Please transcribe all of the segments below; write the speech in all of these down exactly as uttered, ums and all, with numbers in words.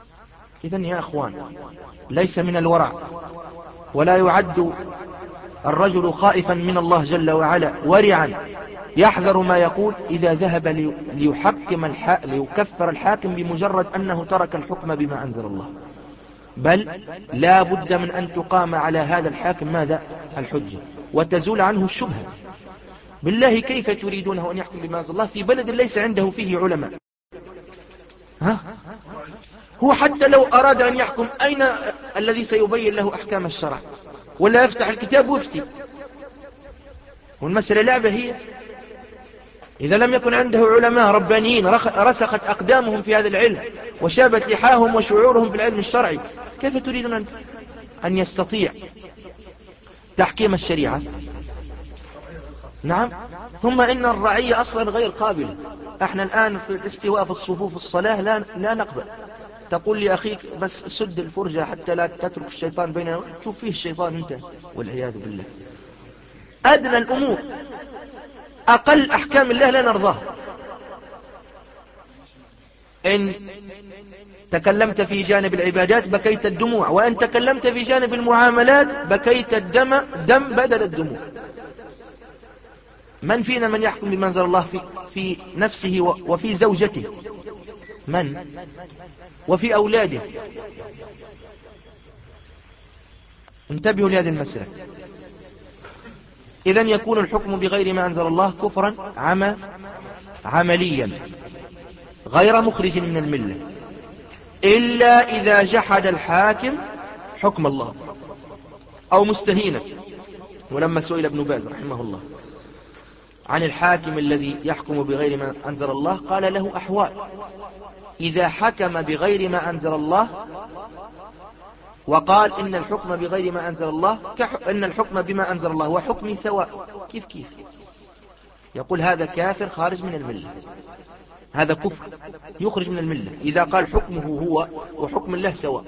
إذن يا أخوان، ليس من الورع ولا يعد الرجل خائفا من الله جل وعلا ورعا يحذر ما يقول إذا ذهب ليحكم الح... ليكفر الحاكم بمجرد أنه ترك الحكم بما أنزل الله، بل لا بد من أن تقام على هذا الحاكم ماذا؟ الحجة، وتزول عنه الشبهة. بالله كيف تريدونه أن يحكم بما أنزل الله في بلد ليس عنده فيه علماء؟ ها؟ هو حتى لو أراد أن يحكم، أين الذي سيبين له أحكام الشرع؟ ولا يفتح الكتاب ويفتي؟ والمسألة لعبة هي. إذا لم يكن عنده علماء ربانيين رسخت أقدامهم في هذا العلم وشابت لحاهم وشعورهم في العلم الشرعي، كيف تريدون أن يستطيع تحكيم الشريعة؟ نعم. ثم إن الرعية أصلا غير قابلة. احنا الآن في الاستواء في الصفوف الصلاة لا, لا نقبل. تقول لأخيك بس سد الفرجة حتى لا تترك الشيطان بيننا، تشوف فيه الشيطان انت والعياذ بالله. أدنى الأمور، أقل أحكام الله لا نرضاها. إن تكلمت في جانب العبادات بكيت الدموع، وإن تكلمت في جانب المعاملات بكيت الدم دم بدل الدموع. من فينا من يحكم بما أنزل الله في, في نفسه وفي زوجته؟ من؟ وفي أولاده؟ انتبهوا لهذه المسألة. إذن يكون الحكم بغير ما أنزل الله كفرا عمى عمليا غير مخرج من الملة، إلا إذا جحد الحاكم حكم الله أو مستهينا. ولما سئل ابن باز رحمه الله عن الحاكم الذي يحكم بغير ما أنزل الله قال له أحوال: إذا حكم بغير ما أنزل الله وقال إن الحكم بغير ما أنزل الله كح... إن الحكم بما أنزل الله وحكمي سواء، كيف كيف؟ يقول هذا كافر خارج من الملة، هذا كفر يخرج من الملة إذا قال حكمه هو وحكم الله سواء،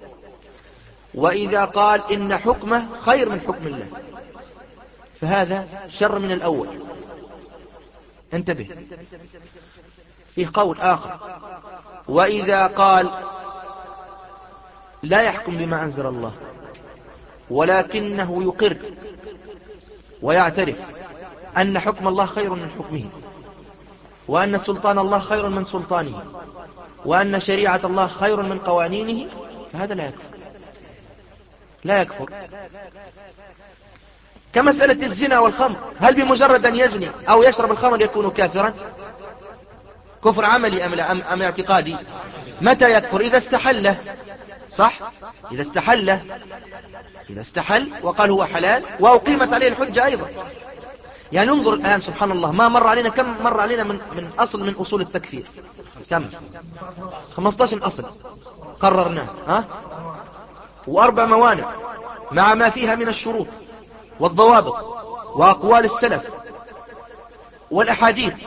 وإذا قال إن حكمه خير من حكم الله فهذا شر من الأول. انتبه. فيه قول آخر: وإذا قال لا يحكم بما أنزل الله ولكنه يقر ويعترف أن حكم الله خير من حكمه، وأن سلطان الله خير من سلطانه، وأن شريعة الله خير من قوانينه، فهذا لا يكفر. لا يكفر. كمسألة الزنا والخمر، هل بمجرد أن يزني أو يشرب الخمر يكون كافرا؟ كفر عملي أم, أم, أم اعتقادي؟ متى يكفر؟ إذا استحله، صح؟ إذا استحله، إذا استحل وقال هو حلال وأقيمت عليه الحجة أيضا. يعني انظر الآن سبحان الله، ما مر علينا، كم مر علينا من, من أصل من أصول التكفير؟ كم؟ خمسة عشر أصل قررناه، ها؟ وأربع موانع مع ما فيها من الشروط والضوابط وأقوال السلف والأحاديث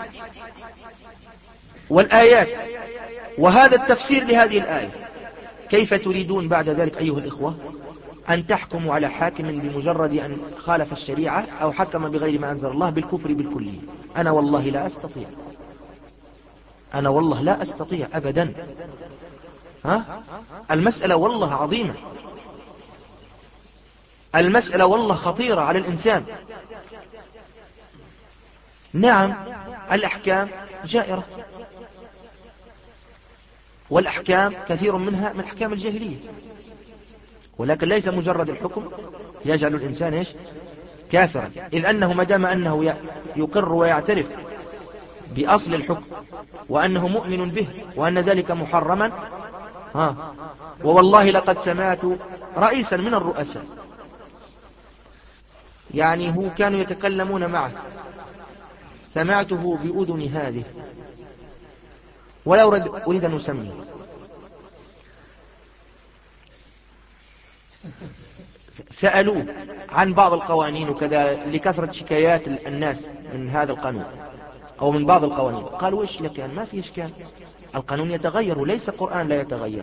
والآيات وهذا التفسير لهذه الآية. كيف تريدون بعد ذلك أيها الإخوة أن تحكموا على حاكم بمجرد أن خالف الشريعة أو حكم بغير ما أنزل الله بالكفر بالكلية؟ أنا والله لا أستطيع، أنا والله لا أستطيع أبدا. ها؟ المسألة والله عظيمة، المسألة والله خطيرة على الإنسان. نعم الأحكام جائرة، والأحكام كثير منها من أحكام الجاهلية، ولكن ليس مجرد الحكم يجعل الإنسان إيش؟ كافرا، إذ أنه مدام أنه يقر ويعترف بأصل الحكم وأنه مؤمن به وأن ذلك محرما. ها، ووالله لقد سمعت رئيسا من الرؤساء يعني هو كانوا يتكلمون معه، سمعته بأذن هذه ولا أريد أن أسميه، سألوه عن بعض القوانين وكذا لكثرة شكايات الناس من هذا القانون أو من بعض القوانين، قالوا إيش لك يعني؟ ما في إشكال، القانون يتغير وليس القرآن لا يتغير.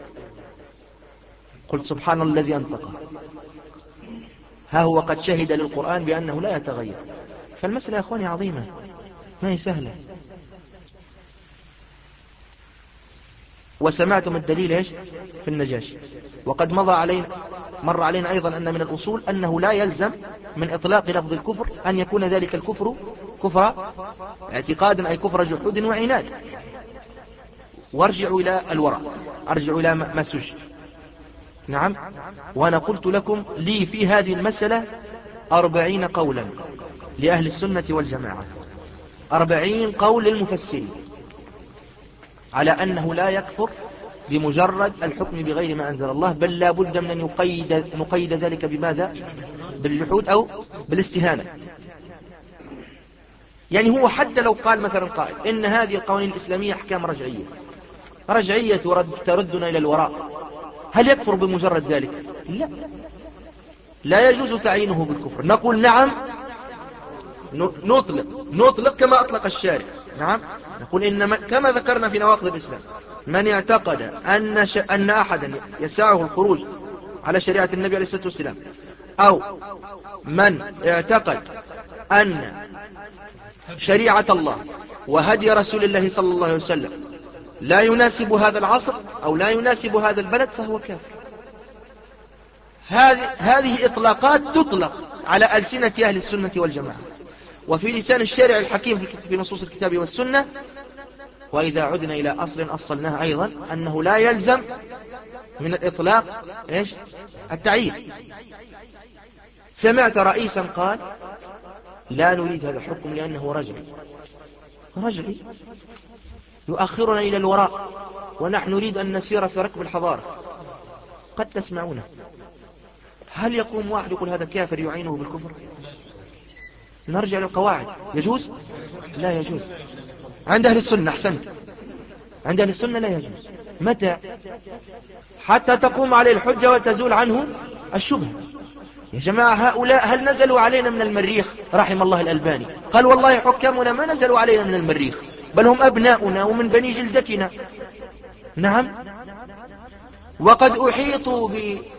قلت سبحان الذي أنطقه، ها هو قد شهد للقرآن بأنه لا يتغير. فالمسألة يا أخواني عظيمة، ما هي سهلة. وسمعتم الدليل إيش في النجاشي. وقد مضى علينا مر علينا أيضا أن من الأصول أنه لا يلزم من إطلاق لفظ الكفر أن يكون ذلك الكفر كفر اعتقاد، أي كفر جحود وعناد. وارجعوا إلى الورع، أرجعوا إلى ما سجل. نعم. وأنا قلت لكم لي في هذه المسألة أربعين قولا لأهل السنة والجماعة، أربعين قول للمفسرين على أنه لا يكفر بمجرد الحكم بغير ما أنزل الله، بل لا بد من أن يقيد, نقيد ذلك بماذا؟ بالجحود أو بالاستهانة. يعني هو حتى لو قال مثلا قائل إن هذه القوانين الإسلامية أحكام رجعية رجعية ترد تردنا إلى الوراء، هل يكفر بمجرد ذلك؟ لا، لا يجوز تعيينه بالكفر. نقول نعم، نطلق نطلق كما أطلق الشارع. نعم، نقول إن كما ذكرنا في نواقض الإسلام، من اعتقد أن, ش... أن أحدا يسعه الخروج على شريعة النبي عليه الصلاة والسلام، أو من اعتقد أن شريعة الله وهدي رسول الله صلى الله عليه وسلم لا يناسب هذا العصر أو لا يناسب هذا البلد فهو كافر. هذه هذه إطلاقات تطلق على ألسنة أهل السنة والجماعة، وفي لسان الشارع الحكيم في نصوص الكتاب والسنة. وإذا عدنا إلى أصل أصلناه أيضا أنه لا يلزم من الإطلاق إيش؟ التعيين. سمعت رئيسا قال لا نريد هذا الحكم لأنه رجعي رجعي يؤخرنا إلى الوراء، ونحن نريد أن نسير في ركب الحضارة. قد تسمعونه. هل يقوم واحد يقول هذا كافر يعينه بالكفر؟ نرجع للقواعد. يجوز؟ لا يجوز. عند أهل السنة، أحسنت، عند أهل السنة لا يجوز. متى؟ حتى تقوم عليه الحجة وتزول عنه الشبهة. يا جماعة، هؤلاء هل نزلوا علينا من المريخ؟ رحم الله الألباني قال والله حكامنا ما نزلوا علينا من المريخ، بل هم أبناؤنا ومن بني جلدتنا. نعم. وقد أحيطوا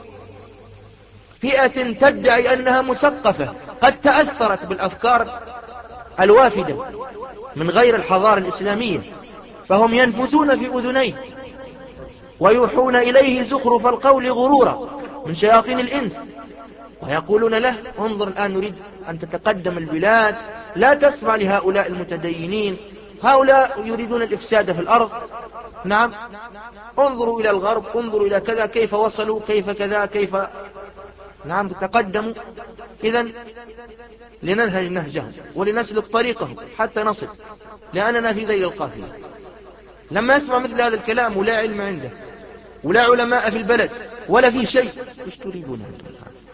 بفئة تدعي أنها مثقفة قد تأثرت بالأفكار الوافدة من غير الحضارة الإسلامية، فهم ينفثون في أذنيه ويوحون إليه زخرف القول غرورا من شياطين الإنس، ويقولون له انظر الآن نريد أن تتقدم البلاد، لا تسمع لهؤلاء المتدينين، هؤلاء يريدون الإفساد في الأرض. نعم، انظروا إلى الغرب، انظروا إلى كذا كيف وصلوا، كيف كذا كيف. نعم، تقدموا. إذن لننهج نهجهم ولنسلك طريقهم حتى نصل، لأننا في ذيل القافلة. لما يسمع مثل هذا الكلام ولا علم عنده ولا علماء في البلد ولا في شيء، ايش تريدون أنتم؟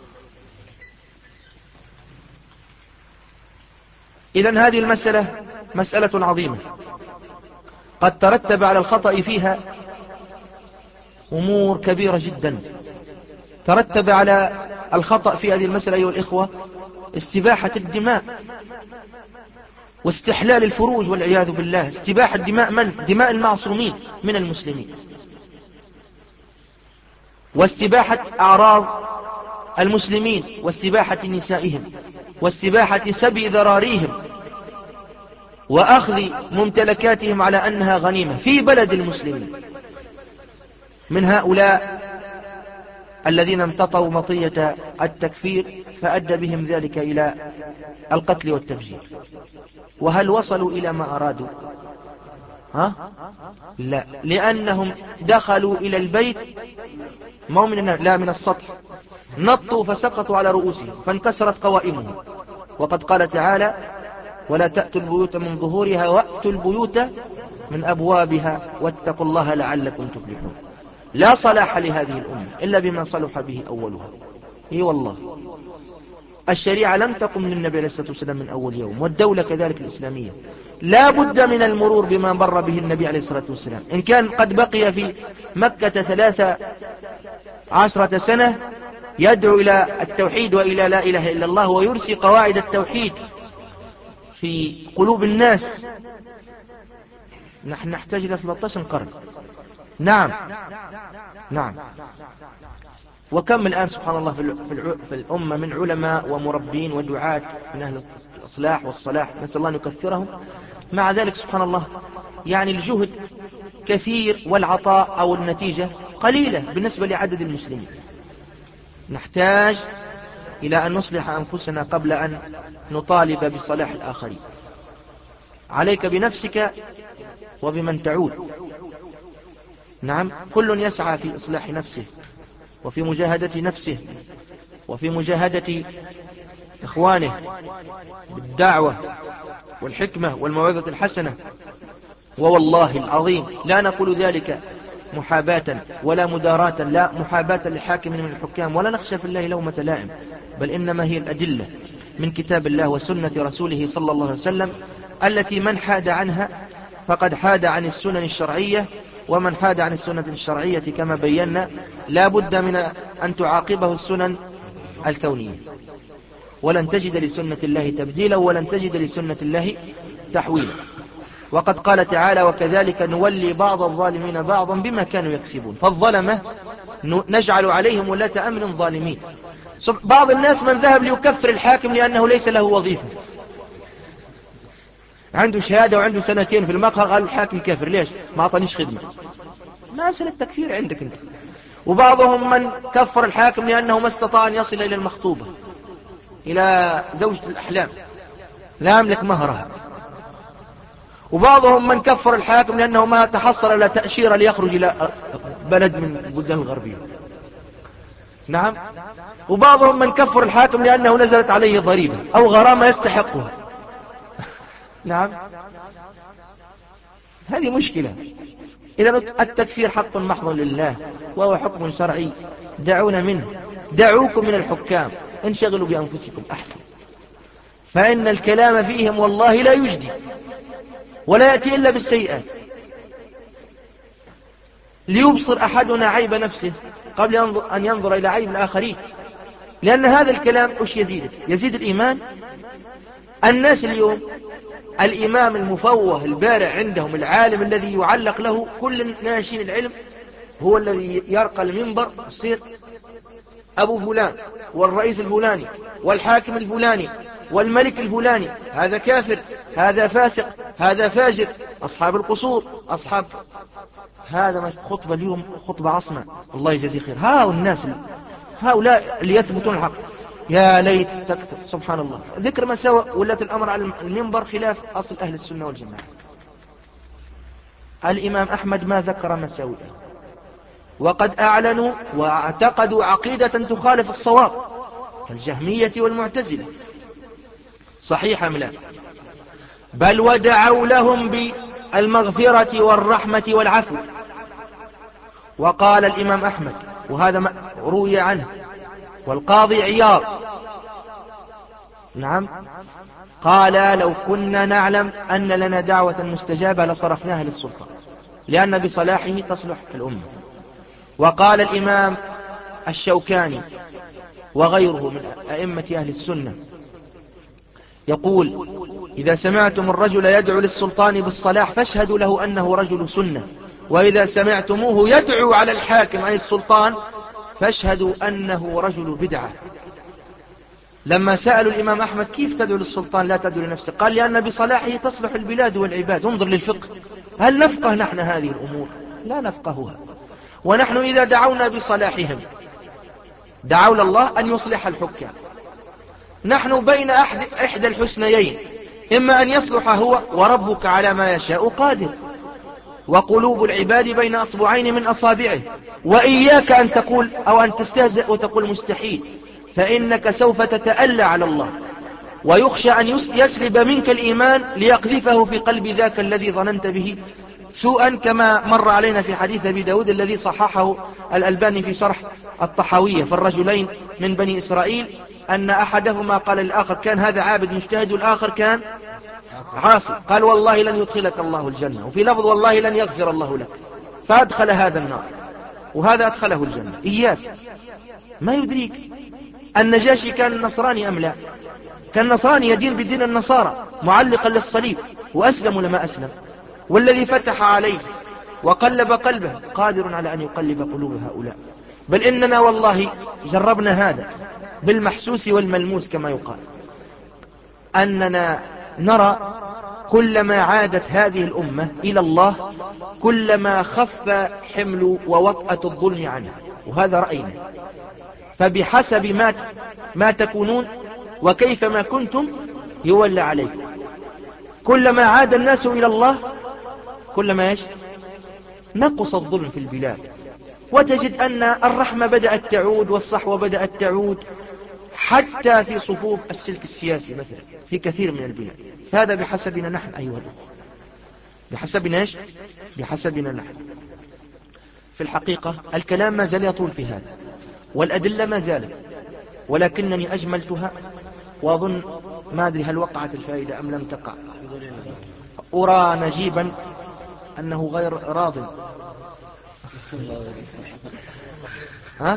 إذن هذه المسألة مسألة عظيمة قد ترتب على الخطأ فيها أمور كبيرة جدا. ترتب على الخطأ في هذه المسألة أيها الإخوة استباحة الدماء واستحلال الفروج والعياذ بالله. استباحة دماء من؟ دماء المعصومين من المسلمين، واستباحة أعراض المسلمين، واستباحة نسائهم، واستباحة سبي ذراريهم، وأخذ ممتلكاتهم على أنها غنيمة في بلد المسلمين من هؤلاء الذين امتطوا مطية التكفير، فأدى بهم ذلك إلى القتل والتفجير. وهل وصلوا إلى ما أرادوا؟ ها؟ لا، لأنهم دخلوا إلى البيت مو من لا من السطح، نطوا فسقطوا على رؤوسهم فانكسرت قوائمهم. وقد قال تعالى ولا تأتوا البيوت من ظهورها وأتوا البيوت من أبوابها واتقوا الله لعلكم تفلحون. لا صلاح لهذه الأمة إلا بما صلح به أولها. اي والله، الشريعة لم تقم للنبي عليه الصلاة والسلام من أول يوم، والدولة كذلك الإسلامية لا بد من المرور بما مر به النبي عليه الصلاة والسلام. إن كان قد بقي في مكة ثلاثة عشرة سنة يدعو إلى التوحيد وإلى لا إله إلا الله ويرسي قواعد التوحيد في قلوب الناس، نحن نحتاج إلى ثلاثة عشر قرن. نعم نعم. وكم الآن سبحان الله في الأمة من علماء ومربين ودعاة من أهل الإصلاح والصلاح، نسأل الله أن يكثرهم. مع ذلك سبحان الله يعني الجهد كثير والعطاء أو النتيجة قليلة بالنسبة لعدد المسلمين. نحتاج إلى أن نصلح أنفسنا قبل أن نطالب بصلاح الآخرين. عليك بنفسك وبمن تعود. نعم، كل يسعى في إصلاح نفسه وفي مجاهدة نفسه وفي مجاهدة إخوانه بالدعوة والحكمة والموعظة الحسنة. ووالله العظيم لا نقول ذلك محاباة ولا مداراة، لا محاباة لحاكم من الحكام، ولا نخشى في الله لومة لائم، بل إنما هي الأدلة من كتاب الله وسنة رسوله صلى الله عليه وسلم التي من حاد عنها فقد حاد عن السنن الشرعية، ومن حاد عن السنة الشرعية كما بينا لا بد من أن تعاقبه السنن الكونية. ولن تجد لسنة الله تبديلا ولن تجد لسنة الله تحويلا. وقد قال تعالى: وكذلك نولي بعض الظالمين بعضا بما كانوا يكسبون. فالظلمة نجعل عليهم ولاة أمر ظالمين. بعض الناس من ذهب ليكفر الحاكم لأنه ليس له وظيفة، عنده شهادة وعنده سنتين في المقهى، قال الحاكم كافر. ليش؟ ما أعطانيش خدمة. ما أسأل التكفير عندك أنت. وبعضهم من كفر الحاكم لأنه ما استطاع أن يصل إلى المخطوبة، إلى زوجة الأحلام، لا يملك مهرها. وبعضهم من كفر الحاكم لأنه ما تحصل على تأشيرة ليخرج إلى بلد من البلدان الغربية. نعم. وبعضهم من كفر الحاكم لأنه نزلت عليه ضريبة أو غرامة يستحقها. نعم، هذه مشكلة. إذا التكفير حق محض لله وهو حكم شرعي، دعونا منه. دعوكم من الحكام، انشغلوا بأنفسكم أحسن، فإن الكلام فيهم والله لا يجدي ولا يأتي إلا بالسيئات. ليبصر أحدنا عيب نفسه قبل أن ينظر إلى عيب الآخرين، لأن هذا الكلام وش يزيد؟ يزيد الإيمان. الناس اليوم الإمام المفوه البارع عندهم، العالم الذي يعلق له كل ناشين العلم، هو الذي يرقى المنبر يصير أبو فلان والرئيس الفلاني والحاكم الفلاني والملك الفلاني، هذا كافر، هذا فاسق، هذا فاجر، أصحاب القصور، أصحاب هذا. ما خطبة اليوم خطبة عصمة، الله يجزي خير. هؤلاء الناس هؤلاء اللي يثبتون الحق، يا ليت تكثر. سبحان الله، ذكر مساوئ ولات الأمر على المنبر خلاف أصل أهل السنة والجماعة. الإمام أحمد ما ذكر مساوئه، وقد أعلنوا واعتقدوا عقيدة تخالف الصواب كالجهمية والمعتزلة. صحيح أم لا؟ بل ودعوا لهم بالمغفرة والرحمة والعفو. وقال الإمام أحمد، وهذا ما روي عنه، والقاضي عياض، نعم، قال: لو كنا نعلم أن لنا دعوة مستجابة لصرفناها للسلطان، لأن بصلاحه تصلح الأمة. وقال الإمام الشوكاني وغيره من أئمة أهل السنة يقول: إذا سمعتم الرجل يدعو للسلطان بالصلاح فاشهدوا له أنه رجل سنة، وإذا سمعتموه يدعو على الحاكم أي السلطان فاشهدوا أنه رجل بدعة. لما سألوا الإمام أحمد: كيف تدعو للسلطان لا تدعو لنفسك؟ قال: لأن بصلاحه تصلح البلاد والعباد. انظر للفقه، هل نفقه نحن هذه الأمور؟ لا نفقهها. ونحن إذا دعونا بصلاحهم دعونا الله أن يصلح الحكام. نحن بين أحد إحدى الحسنيين، إما أن يصلح هو وربك على ما يشاء قادر، وقلوب العباد بين أصبعين من أصابعه. وإياك أن تقول أو أن تستهزئ وتقول مستحيل، فإنك سوف تتألى على الله، ويخشى أن يسلب منك الإيمان ليقذفه في قلب ذاك الذي ظننت به سوءا، كما مر علينا في حديث أبي داود الذي صححه الألباني في شرح الطحاوية: فالرجلين من بني إسرائيل أن أحدهما قال للآخر: كان هذا عابد مجتهد والآخر كان عاصي، قال: والله لن يدخلك الله الجنة، وفي لفظ: والله لن يغفر الله لك، فأدخل هذا النار وهذا أدخله الجنة. إياك، ما يدريك النجاشي كان نصراني أم لا؟ كان نصراني يدين بدين النصارى معلقا للصليب، وأسلم لما أسلم. والذي فتح عليه وقلب قلبه قادر على أن يقلب قلوب هؤلاء. بل إننا والله جربنا هذا بالمحسوس والملموس، كما يقال، أننا نرى كلما عادت هذه الأمة إلى الله كلما خف حمل ووطأة الظلم عنها، وهذا رأينا. فبحسب ما ما تكونون وكيفما كنتم يولى عليكم. كلما عاد الناس إلى الله كلما ايش نقص الظلم في البلاد، وتجد أن الرحمة بدأت تعود والصحوة بدأت تعود حتى في صفوف السلك السياسي مثلا في كثير من البلاد. فهذا بحسبنا نحن أيها الأخوة، بحسبنا ايش بحسبنا نحن. في الحقيقة الكلام ما زال يطول في هذا والأدلة ما زالت، ولكنني أجملتها، وأظن ما أدري هل وقعت الفائدة أم لم تقع. أرى نجيبا أنه غير راض. ها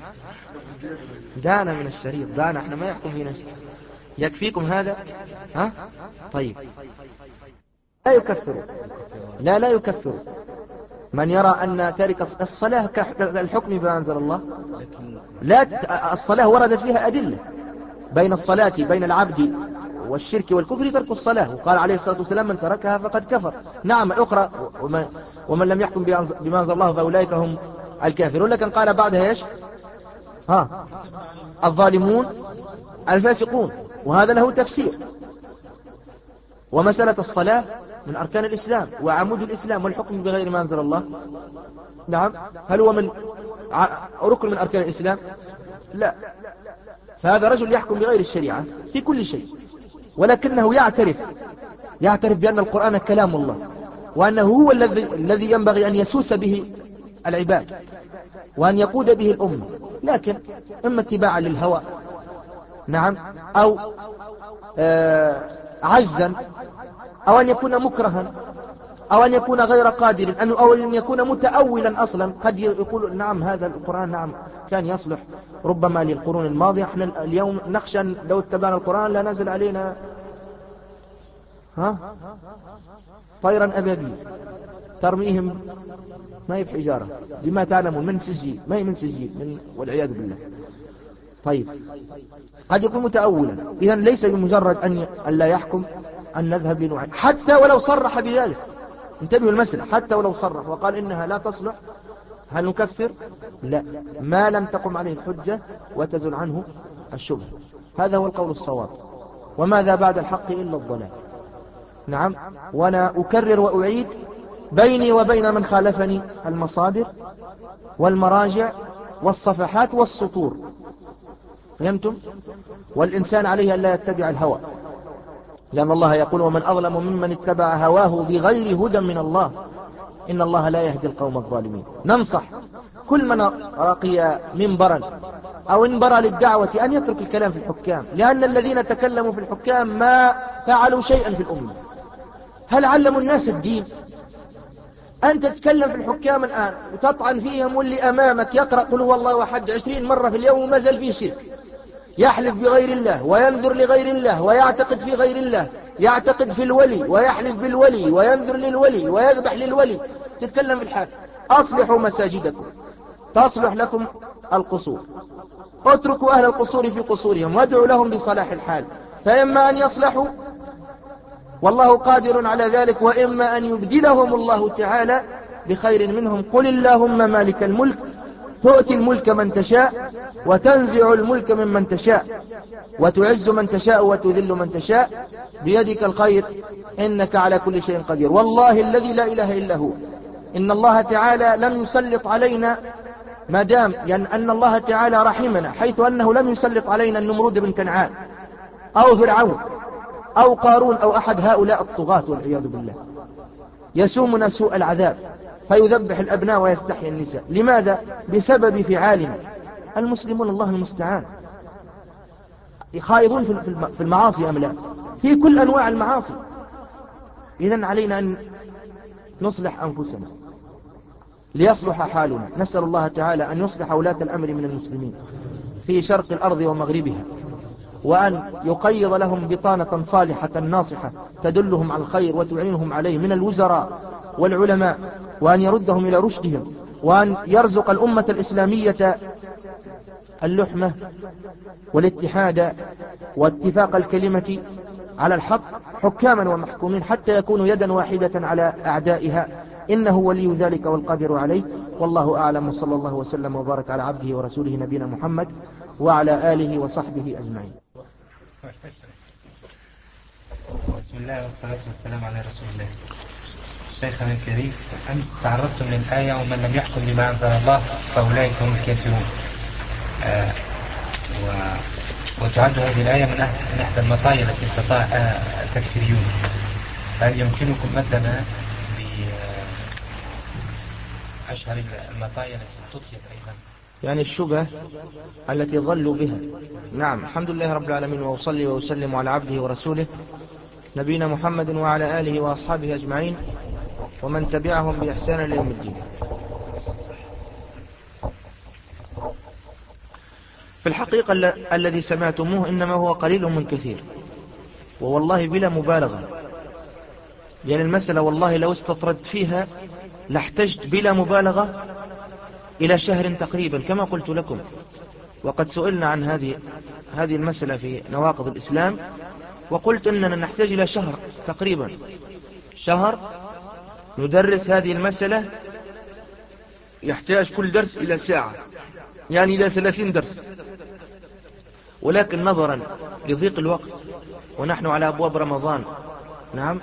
دعنا من الشريط، دعنا، احنا ما يحكم فينا شيء. يكفيكم هذا؟ ها طيب. لا يكفر، لا لا يكفر من يرى أن تارك الصلاة كالحكم بما أنزل الله. لا، الصلاة وردت فيها أدلة. بين الصلاة بين العبد والشرك والكفر ترك الصلاة، وقال عليه الصلاة والسلام من تركها فقد كفر. نعم الأخرى ومن, ومن لم يحكم بما أنزل الله فأولئك هم الكافرون، لكن قال بعدها ايش؟ ها الظالمون الفاسقون، وهذا له تفسير. ومسألة الصلاة من أركان الإسلام وعمود الإسلام، والحكم بغير ما أنزل الله نعم هل هو من ركن من أركان الإسلام؟ لا. فهذا رجل يحكم بغير الشريعة في كل شيء، ولكنه يعترف يعترف بأن القرآن كلام الله، وأنه هو الذي الذي ينبغي أن يسوس به العباد وأن يقود به الأمة، لكن إما اتباعا للهوى نعم أو آه عجزا، أو أن يكون مكرها، أو أن يكون غير قادر، أو أن يكون متأولا أصلا. قد يقول نعم هذا القرآن نعم كان يصلح ربما للقرون الماضية، احنا اليوم نخشى لو اتبعنا القرآن لا نزل علينا ها طيرا أبابيل ترميهم ما هي بحجارة بما تعلمون من سجيل، ما هي من سجيل من والعياذ بالله. طيب قد يكون متأولا، إذن ليس بمجرد أن لا يحكم أن نذهب لنوعين، حتى ولو صرح بذلك. انتبهوا المسألة، حتى ولو صرح وقال إنها لا تصلح هل نكفر؟ لا، ما لم تقم عليه الحجة وتزل عنه الشبهة. هذا هو القول الصواب، وماذا بعد الحق إلا الضلال. نعم. وأنا أكرر وأعيد بيني وبين من خالفني المصادر والمراجع والصفحات والسطور، فهمتم؟ والإنسان عليه أن لا يتبع الهوى، لأن الله يقول ومن أظلم ممن اتبع هواه بغير هدى من الله إن الله لا يهدي القوم الظالمين. ننصح كل من رقي منبرا أو انبر للدعوة أن يترك الكلام في الحكام، لأن الذين تكلموا في الحكام ما فعلوا شيئا في الأمة. هل علموا الناس الدين؟ أنت تتكلم في الحكام الآن وتطعن فيهم، واللي أمامك يقرأ قل هو الله أحد عشرين مرة في اليوم وما زال فيه شرك، يحلف بغير الله وينذر لغير الله ويعتقد في غير الله، يعتقد في الولي ويحلف بالولي وينذر للولي ويذبح للولي. تتكلم في الحال. أصلحوا مساجدكم تصلح لكم القصور، اتركوا أهل القصور في قصورهم وادعوا لهم بصلاح الحال، فإما أن يصلحوا والله قادر على ذلك، وإما أن يبدلهم الله تعالى بخير منهم. قل اللهم مالك الملك تؤتي الملك من تشاء وتنزع الملك ممن تشاء وتعز من تشاء وتذل من تشاء بيدك الخير إنك على كل شيء قدير. والله الذي لا إله إلا هو إن الله تعالى لم يسلط علينا، ما دام يعني أن الله تعالى رحمنا، حيث أنه لم يسلط علينا النمرود بن كنعان أو فرعون أو قارون أو أحد هؤلاء الطغاة والعياذ بالله يسومنا سوء العذاب فيذبح الأبناء ويستحيي النساء. لماذا؟ بسبب فعالنا. المسلمون الله المستعان خائضون في المعاصي أم لا؟ في كل أنواع المعاصي. إذن علينا أن نصلح أنفسنا ليصلح حالنا. نسأل الله تعالى أن يصلح ولاة الأمر من المسلمين في شرق الأرض ومغربها، وأن يقيض لهم بطانة صالحة ناصحة تدلهم على الخير وتعينهم عليه من الوزراء والعلماء، وأن يردهم إلى رشدهم، وأن يرزق الأمة الإسلامية اللحمة والاتحاد واتفاق الكلمة على الحق حكاما ومحكومين حتى يكونوا يدا واحدة على أعدائها، إنه ولي ذلك والقادر عليه. والله أعلم، وصلى الله وسلم وبارك على عبده ورسوله نبينا محمد وعلى آله وصحبه أجمعين. بسم الله والصلاة والسلام على رسول الله. شيخنا الكريم، أمس تعرضت من الآية ومن لم يحكم بما أنزل الله فأولئك هم الكافرون، آه و... وتعد هذه الآية من, أح... من أحد المطايا التي استطاع آه التكفيريون. هل يمكنكم مدنا بأشهر المطايا التي تطيت أيضا؟ يعني الشبه التي ضلوا بها. نعم، الحمد لله رب العالمين، وأصلي وأسلم على عبده ورسوله نبينا محمد وعلى آله وأصحابه أجمعين ومن تبعهم بإحسان ليوم الدين. في الحقيقة الذي سمعتموه إنما هو قليل من كثير، ووالله بلا مبالغة، يعني المسألة والله لو استطردت فيها لاحتجت بلا مبالغة إلى شهر تقريبا كما قلت لكم. وقد سئلنا عن هذه هذه المسألة في نواقض الإسلام، وقلت إننا نحتاج إلى شهر تقريبا، شهر ندرس هذه المسألة، يحتاج كل درس إلى ساعة، يعني إلى ثلاثين درس. ولكن نظرا لضيق الوقت ونحن على أبواب رمضان، نعم،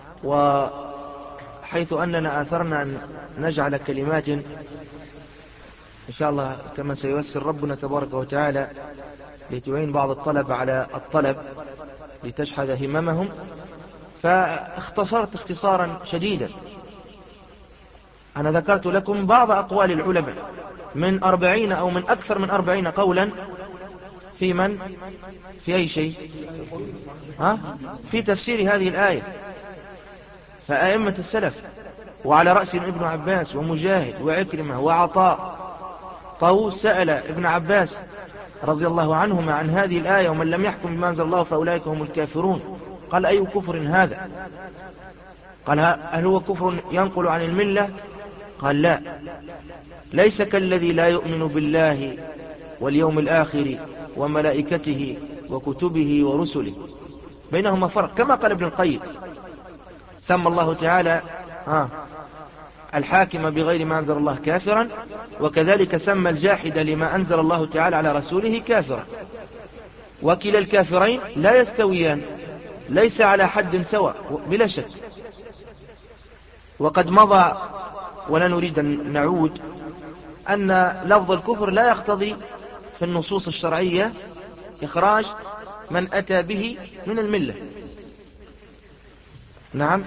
وحيث أننا آثرنا أن نجعل كلمات إن شاء الله كما سيوسر ربنا تبارك وتعالى لتعين بعض الطلبة على الطلب لتشحذ هممهم، فاختصرت اختصارا شديدا. أنا ذكرت لكم بعض أقوال العلماء من أربعين أو من أكثر من أربعين قولا في من في أي شيء ها؟ في تفسير هذه الآية، فأئمة السلف وعلى رأسهم ابن عباس ومجاهد وعكرمة وعطاء طاووس سأل ابن عباس رضي الله عنهما عن هذه الآية ومن لم يحكم بما أنزل الله فأولئك هم الكافرون. قال أي كفر هذا؟ قال هل هو كفر ينقل عن الملة؟ قال لا، ليس كالذي لا يؤمن بالله واليوم الآخر وملائكته وكتبه ورسله، بينهما فرق. كما قال ابن القيم سمى الله تعالى آه الحاكم بغير ما أنزل الله كافرا، وكذلك سمى الجاحد لما أنزل الله تعالى على رسوله كافرا، وكلا الكافرين لا يستويان، ليس على حد سواء بلا شك. وقد مضى ولا نريد أن نعود أن لفظ الكفر لا يقتضي في النصوص الشرعية إخراج من أتى به من الملة. نعم،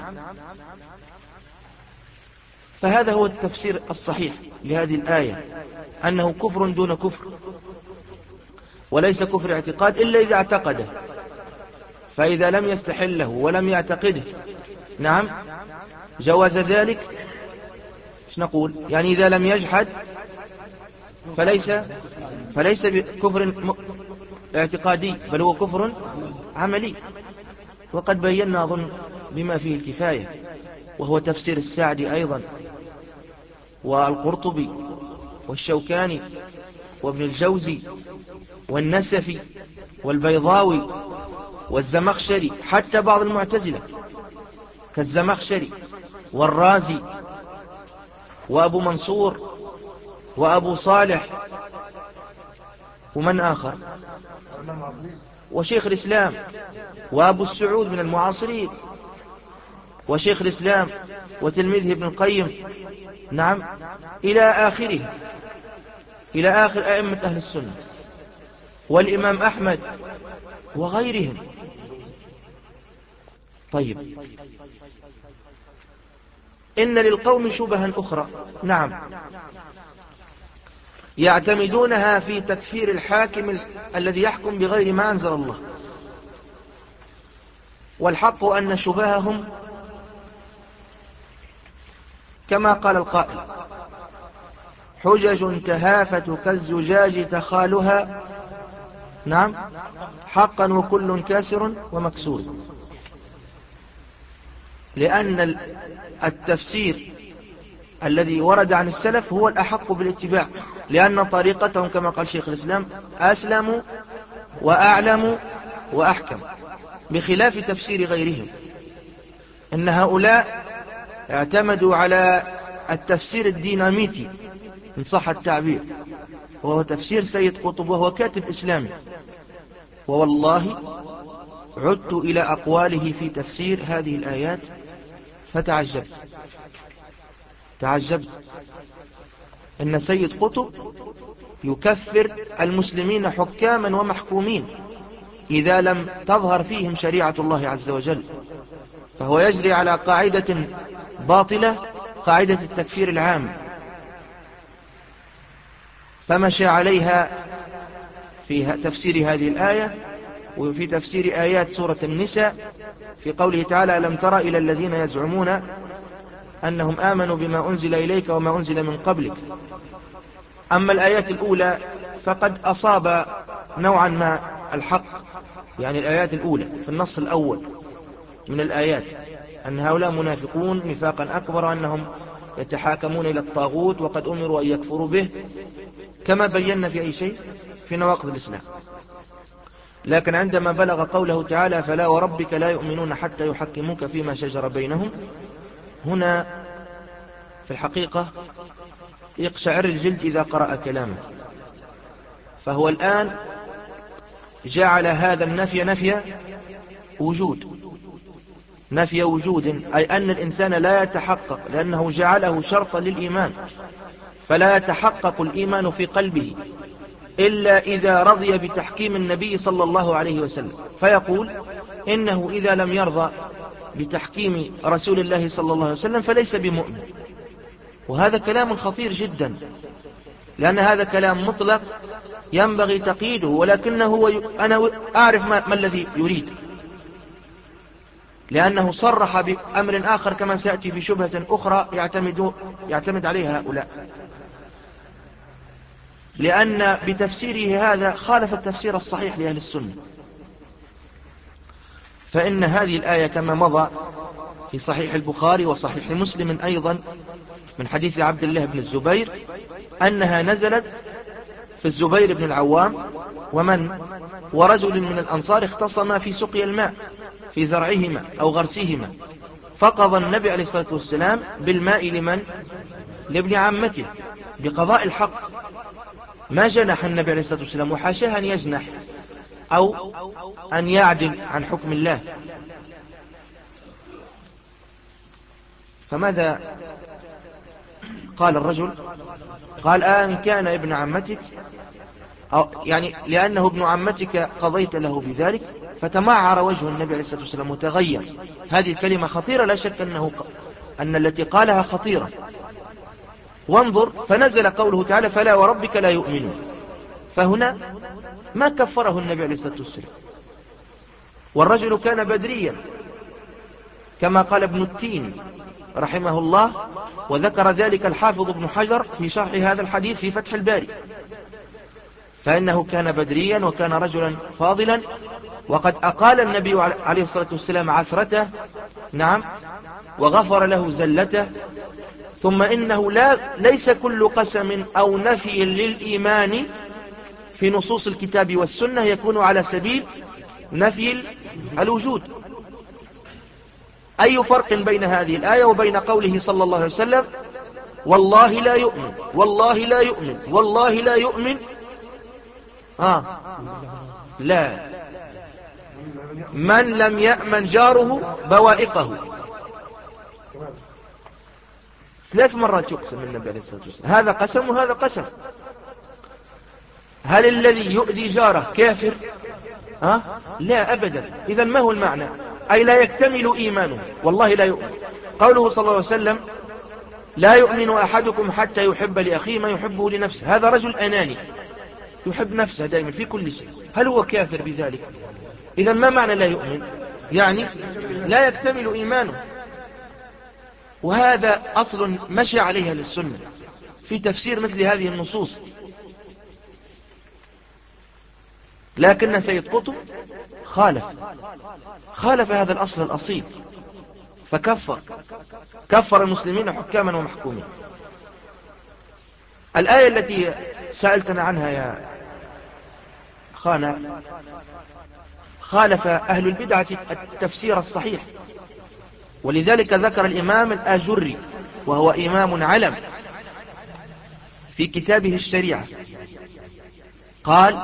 فهذا هو التفسير الصحيح لهذه الآية، أنه كفر دون كفر، وليس كفر اعتقاد إلا إذا اعتقده، فإذا لم يستحله ولم يعتقده نعم جواز ذلك. ايش نقول؟ يعني إذا لم يجحد فليس فليس بكفر اعتقادي، بل هو كفر عملي. وقد بينا أظن بما فيه الكفاية، وهو تفسير السعدي أيضا والقرطبي والشوكاني وابن الجوزي والنسفي والبيضاوي والزمخشري، حتى بعض المعتزلة كالزمخشري والرازي وأبو منصور وأبو صالح ومن آخر وشيخ الإسلام وأبو السعود من المعاصرين وشيخ الإسلام وتلميذه ابن القيم، نعم، إلى آخره، إلى آخر أئمة أهل السنة والإمام أحمد وغيرهم. طيب، إن للقوم شبها أخرى، نعم، يعتمدونها في تكفير الحاكم ال... الذي يحكم بغير ما أنزل الله. والحق أن شبههم كما قال القائل: حجج تهافت كالزجاج تخالها، نعم، حقا وكل كاسر ومكسور. لأن التفسير الذي ورد عن السلف هو الأحق بالاتباع، لأن طريقتهم كما قال شيخ الإسلام أسلم وأعلم وأحكم. بخلاف تفسير غيرهم. إن هؤلاء اعتمدوا على التفسير الديناميتي إن صح التعبير، وهو تفسير سيد قطب، وهو كاتب إسلامي. ووالله عدت إلى أقواله في تفسير هذه الآيات فتعجبت تعجبت إن سيد قطب يكفر المسلمين حكاما ومحكومين إذا لم تظهر فيهم شريعة الله عز وجل، فهو يجري على قاعدة باطلة، قاعدة التكفير العام، فمشى عليها في تفسير هذه الآية وفي تفسير آيات سورة النساء في قوله تعالى: ألم تر إلى الذين يزعمون أنهم آمنوا بما أنزل إليك وما أنزل من قبلك. أما الآيات الأولى فقد أصاب نوعا ما الحق، يعني الآيات الأولى في النص الأول من الآيات أن هؤلاء منافقون نفاقا أكبر، أنهم يتحاكمون إلى الطاغوت وقد أمروا أن يكفروا به، كما بينا في أي شيء في نواقض الإسلام. لكن عندما بلغ قوله تعالى: فلا وربك لا يؤمنون حتى يحكموك فيما شجر بينهم، هنا في الحقيقة يقشعر الجلد إذا قرأ كلامه. فهو الآن جعل هذا النفي نفي وجود، نفي وجود، أي أن الإنسان لا يتحقق، لأنه جعله شرطا للإيمان، فلا يتحقق الإيمان في قلبه إلا إذا رضي بتحكيم النبي صلى الله عليه وسلم، فيقول إنه إذا لم يرضى بتحكيم رسول الله صلى الله عليه وسلم فليس بمؤمن. وهذا كلام خطير جدا، لأن هذا كلام مطلق ينبغي تقييده، ولكنه هو ي... أنا أعرف ما... ما الذي يريد، لأنه صرح بأمر آخر كما سيأتي في شبهة أخرى يعتمد, يعتمد عليها هؤلاء، لأن بتفسيره هذا خالف التفسير الصحيح لأهل السنة. فإن هذه الآية كما مضى في صحيح البخاري وصحيح مسلم أيضا من حديث عبد الله بن الزبير أنها نزلت في الزبير بن العوام ومن ورجل من الأنصار اختصما في سقي الماء في زرعهما أو غرسهما، فقضى النبي عليه الصلاة والسلام بالماء لمن؟ لابن عمته، بقضاء الحق. ما جنح النبي عليه الصلاة والسلام، وحاشاه أن يجنح أو أن يعدل عن حكم الله. فماذا قال الرجل؟ قال: آن كان ابن عمتك، أو يعني لأنه ابن عمتك قضيت له بذلك، فتمعر وجه النبي عليه الصلاة والسلام متغير. هذه الكلمة خطيرة، لا شك أنه أن التي قالها خطيرة. وانظر، فنزل قوله تعالى: فلا وربك لا يؤمنون. فهنا ما كفره النبي عليه الصلاة والسلام، والرجل كان بدريا كما قال ابن التين رحمه الله، وذكر ذلك الحافظ ابن حجر في شرح هذا الحديث في فتح الباري، فإنه كان بدريا وكان رجلا فاضلا، وقد أقال النبي عليه الصلاة والسلام عثرته، نعم، وغفر له زلته. ثم إنه لا ليس كل قسم أو نفي للإيمان في نصوص الكتاب والسنة يكون على سبيل نفي الوجود. أي فرق بين هذه الآية وبين قوله صلى الله عليه وسلم: والله لا يؤمن والله لا يؤمن والله لا يؤمن؟ آه لا، من لم يأمن جاره بوائقه. ثلاث مرات يقسم النبي عليه الصلاة والسلام، هذا قسم وهذا قسم. هل الذي يؤذي جاره كافر؟ أه؟ لا أبدا. إذا ما هو المعنى؟ أي لا يكتمل إيمانه، والله لا يؤمن. قوله صلى الله عليه وسلم: لا يؤمن أحدكم حتى يحب لأخيه ما يحبه لنفسه، هذا رجل أناني يحب نفسه دائما في كل شيء. هل هو كافر بذلك؟ إذا ما معنى لا يؤمن؟ يعني لا يكتمل إيمانه. وهذا أصل مشى عليها للسنة في تفسير مثل هذه النصوص. لكن سيد قطب خالف خالف هذا الأصل الأصيل، فكفر كفر المسلمين حكاما ومحكومين. الآية التي سألتنا عنها يا خانا خالف أهل البدعة التفسير الصحيح. ولذلك ذكر الإمام الآجري وهو إمام علم في كتابه الشريعة، قال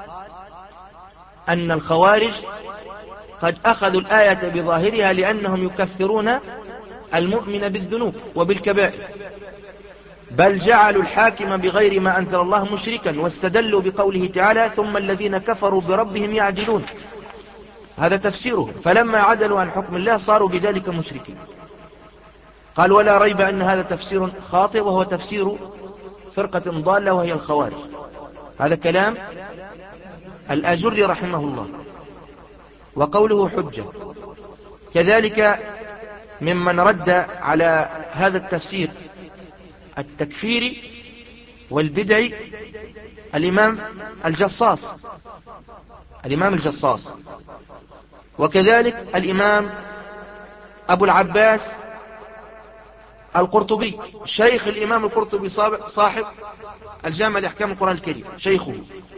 أن الخوارج قد أخذوا الآية بظاهرها لأنهم يكفرون المؤمن بالذنوب وبالكبائر، بل جعلوا الحاكم بغير ما أنزل الله مشركا، واستدلوا بقوله تعالى ثم الذين كفروا بربهم يعدلون. هذا تفسيره، فلما عدلوا عن حكم الله صاروا بذلك مشركين. قال ولا ريب أن هذا تفسير خاطئ، وهو تفسير فرقة ضالة وهي الخوارج. هذا كلام الآجري رحمه الله، وقوله حجة. كذلك ممن رد على هذا التفسير التكفيري والبدعي الإمام الجصاص الإمام الجصاص وكذلك الإمام أبو العباس القرطبي، شيخ الإمام القرطبي صاحب الجامع لأحكام القرآن الكريم، شيخه.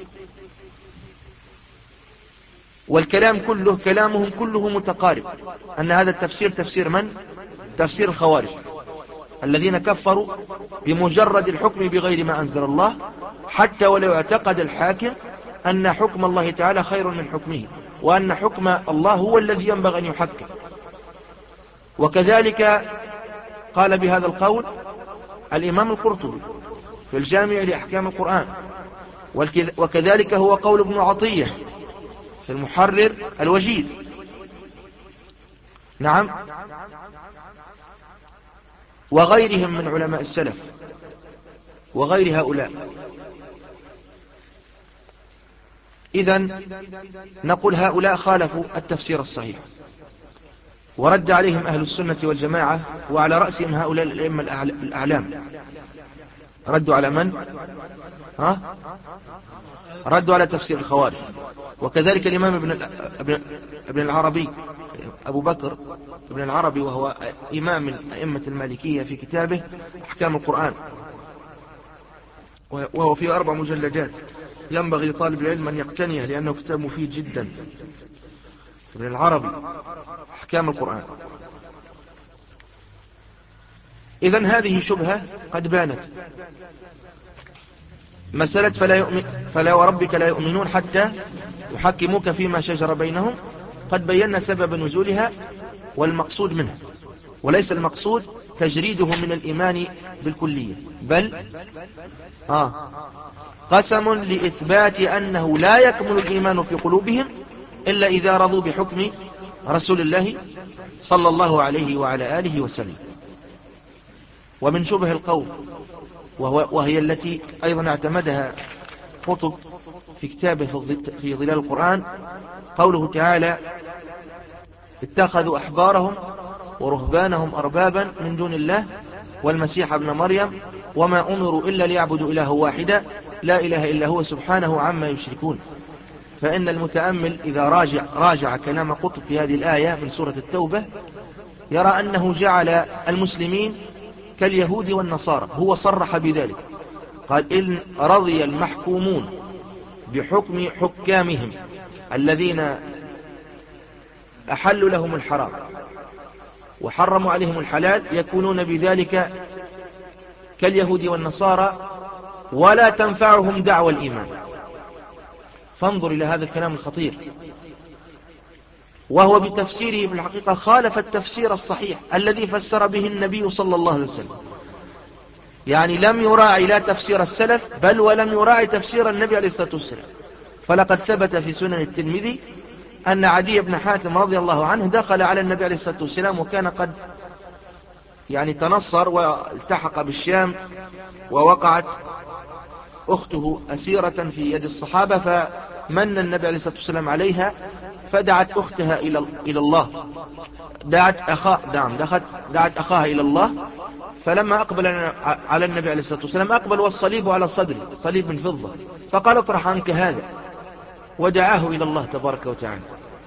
والكلام كله كلامهم كله متقارب، أن هذا التفسير تفسير من؟ تفسير الخوارج الذين كفروا بمجرد الحكم بغير ما أنزل الله، حتى ولو اعتقد الحاكم أن حكم الله تعالى خير من حكمه، وأن حكم الله هو الذي ينبغي أن يحكم. وكذلك قال بهذا القول الإمام القرطبي في الجامع لأحكام القرآن، وكذلك هو قول ابن عطية في المحرر الوجيز. نعم، وغيرهم من علماء السلف وغير هؤلاء. إذن نقول هؤلاء خالفوا التفسير الصحيح، ورد عليهم أهل السنة والجماعة، وعلى رأسهم هؤلاء الأئمة الأعلام. ردوا على من؟ ها؟ ردوا على تفسير الخوارج. وكذلك الإمام ابن ابن العربي أبو بكر ابن العربي، وهو إمام من أئمة المالكية، في كتابه أحكام القرآن، وهو فيه أربع مجلدات، ينبغي لطالب العلم أن يقتنيه لأنه كتاب مفيد جدا. ابن العربي أحكام القرآن. إذن هذه شبهة قد بانت، مسألة فلا, يؤمن فلا وربك لا يؤمنون حتى يحكموك فيما شجر بينهم. قد بينا سبب نزولها والمقصود منه، وليس المقصود تجريده من الإيمان بالكلية، بل آه قسم لإثبات أنه لا يكمل الإيمان في قلوبهم إلا إذا رضوا بحكم رسول الله صلى الله عليه وعلى آله وسلم. ومن شبه القول، وهي التي أيضا اعتمدها قطب في كتابه في ظلال القرآن، قوله تعالى اتخذوا أحبارهم ورهبانهم أربابا من دون الله والمسيح ابن مريم وما أمروا إلا ليعبدوا إله واحدا لا إله إلا هو سبحانه عما يشركون. فإن المتأمل إذا راجع, راجع كلام قطب في هذه الآية من سورة التوبة يرى أنه جعل المسلمين كاليهود والنصارى. هو صرح بذلك، قال إن رضي المحكومون بحكم حكامهم الذين أحلوا لهم الحرام وحرموا عليهم الحلال يكونون بذلك كاليهود والنصارى ولا تنفعهم دعوى الإيمان. فانظر إلى هذا الكلام الخطير، وهو بتفسيره في الحقيقة خالف التفسير الصحيح الذي فسر به النبي صلى الله عليه وسلم. يعني لم يراعي لا تفسير السلف بل ولم يراعي تفسير النبي عليه الصلاة والسلام. فلقد ثبت في سنن الترمذي أن عدي بن حاتم رضي الله عنه دخل على النبي عليه الصلاة والسلام، وكان قد يعني تنصر والتحق بالشام، ووقعت أخته أسيرة في يد الصحابة، فمن النبي عليه الصلاة والسلام عليها فدعت أختها إلى إلى الله دعت أخا دعم دخلت دعت أخاها إلى الله. فلما أقبل على النبي عليه الصلاة والسلام أقبل والصليب على صدره، صليب من فضة، فقال اطرح عنك هذا، ودعاه إلى الله تبارك وتعالى.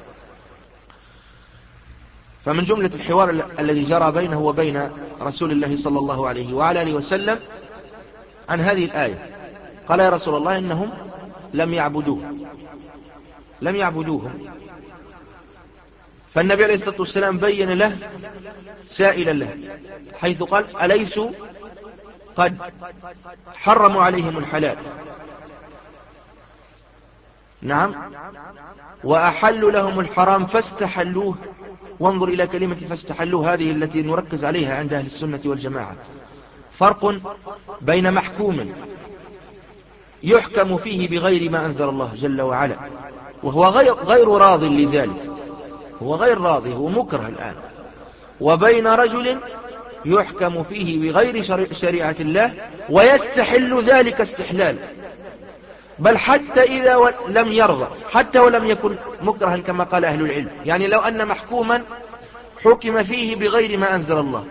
فمن جملة الحوار الذي جرى بينه وبين رسول الله صلى الله عليه وعلى آله وسلم عن هذه الآية، قال يا رسول الله إنهم لم يعبدوه لم يعبدوهم فالنبي عليه الصلاة والسلام بين له سائلا له حيث قال أليسوا قد حرموا عليهم الحلال؟ نعم، وأحلوا لهم الحرام فاستحلوه. وانظر إلى كلمة فاستحلوه، هذه التي نركز عليها عند أهل السنة والجماعة. فرق بين محكوم يحكم فيه بغير ما أنزل الله جل وعلا وهو غير, غير راض لذلك، هو غير راضي، هو مكره الآن، وبين رجل يحكم فيه بغير شريعة الله ويستحل ذلك استحلال، بل حتى إذا لم يرضى، حتى ولم يكن مكرها كما قال أهل العلم. يعني لو أن محكوما حكم فيه بغير ما أنزل الله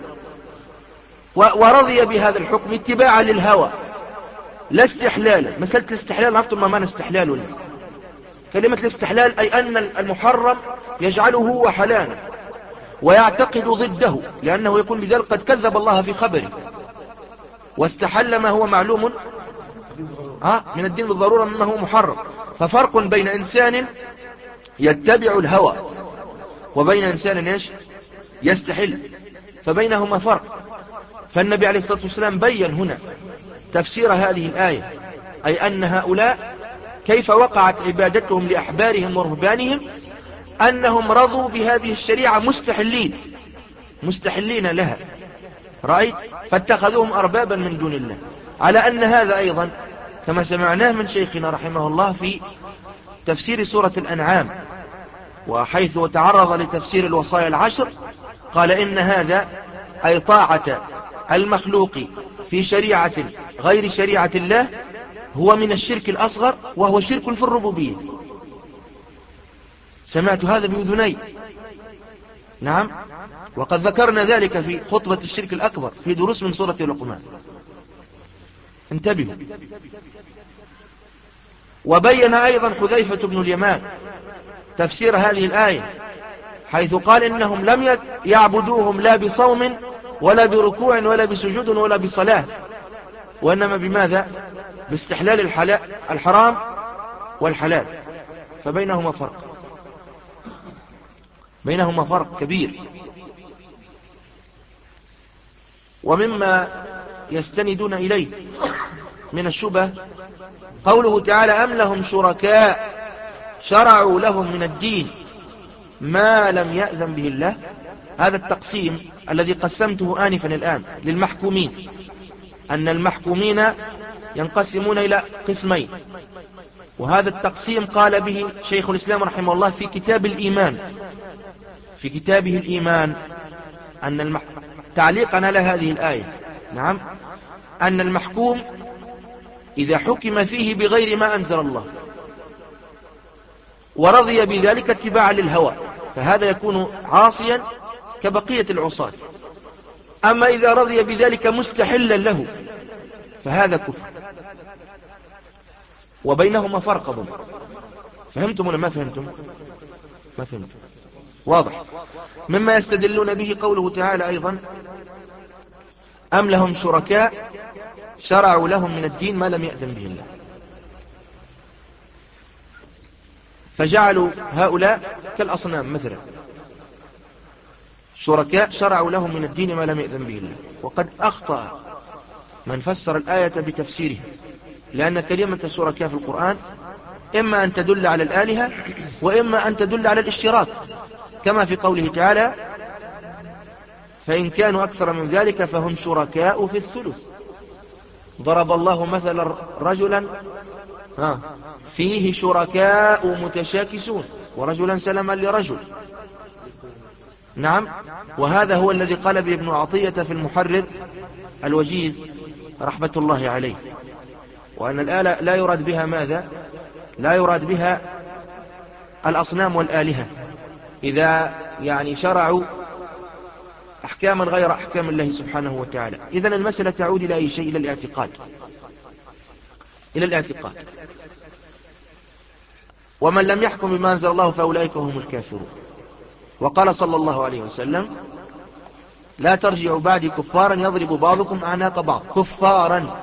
ورضي بهذا الحكم اتباعا للهوى لا استحلالا. مسألة الاستحلال عرفتم ما معنى استحلال ولا؟ كلمة الاستحلال أي أن المحرم يجعله هو حلالا ويعتقد ضده، لأنه يكون بذلك قد كذب الله في خبره واستحل ما هو معلوم آه من الدين بالضرورة مما هو محرم. ففرق بين إنسان يتبع الهوى وبين إنسان إيش يستحل، فبينهما فرق. فالنبي عليه الصلاة والسلام بين هنا تفسير هذه الآية، أي أن هؤلاء كيف وقعت عبادتهم لأحبارهم ورهبانهم، أنهم رضوا بهذه الشريعة مستحلين مستحلين لها، رأيت؟ فاتخذوهم أربابا من دون الله. على أن هذا أيضا كما سمعناه من شيخنا رحمه الله في تفسير سورة الأنعام، وحيث تعرض لتفسير الوصايا العشر قال إن هذا أي طاعة المخلوق في شريعة غير شريعة الله هو من الشرك الأصغر، وهو شرك في الربوبية. سمعت هذا بأذني، نعم، وقد ذكرنا ذلك في خطبة الشرك الأكبر في دروس من سورة لقمان. انتبهوا. وبين أيضا حذيفة بن اليمان تفسير هذه الآية حيث قال إنهم لم يعبدوهم لا بصوم ولا بركوع ولا بسجود ولا بصلاة، وإنما بماذا؟ باستحلال الحرام والحلال. فبينهما فرق، بينهما فرق كبير. ومما يستندون إليه من الشبه قوله تعالى أم لهم شركاء شرعوا لهم من الدين ما لم يأذن به الله. هذا التقسيم الذي قسمته آنفا الآن للمحكومين، أن المحكومين ينقسمون إلى قسمين، وهذا التقسيم قال به شيخ الإسلام رحمه الله في كتاب الإيمان، في كتابه الإيمان، أن المح... تعليقا على هذه الآية، نعم، أن المحكوم إذا حكم فيه بغير ما أنزل الله ورضي بذلك اتباعا للهوى فهذا يكون عاصيا كبقية العصاة. أما إذا رضي بذلك مستحلا له فهذا كفر. وبينهما فرق أظن. فهمتم ولا ما فهمتم؟ ما فهمتم. واضح. مما يستدلون به قوله تعالى أيضا أم لهم شركاء شرعوا لهم من الدين ما لم يأذن به الله، فجعلوا هؤلاء كالأصنام مثلا، شركاء شرعوا لهم من الدين ما لم يأذن به الله. وقد أخطأ من فسر الآية بتفسيره، لأن كلمة الشركاء في القرآن إما أن تدل على الآلهة وإما أن تدل على الاشتراك، كما في قوله تعالى فإن كانوا أكثر من ذلك فهم شركاء في الثلث. ضرب الله مثلا رجلا فيه شركاء متشاكسون ورجلا سلما لرجل، نعم. وهذا هو الذي قال به ابن عطية في المحرر الوجيز رحمة الله عليه، وأن الآلة لا يراد بها ماذا؟ لا يراد بها الأصنام والآلهة إذا يعني شرعوا أحكاما غير أحكام الله سبحانه وتعالى. إذن المسألة تعود إلى أي شيء؟ إلى الاعتقاد، إلى الاعتقاد. ومن لم يحكم بما أنزل الله فأولئك هم الكافرون. وقال صلى الله عليه وسلم لا ترجعوا بعدي كفارا يضرب بعضكم أعناق بعض. كفارا،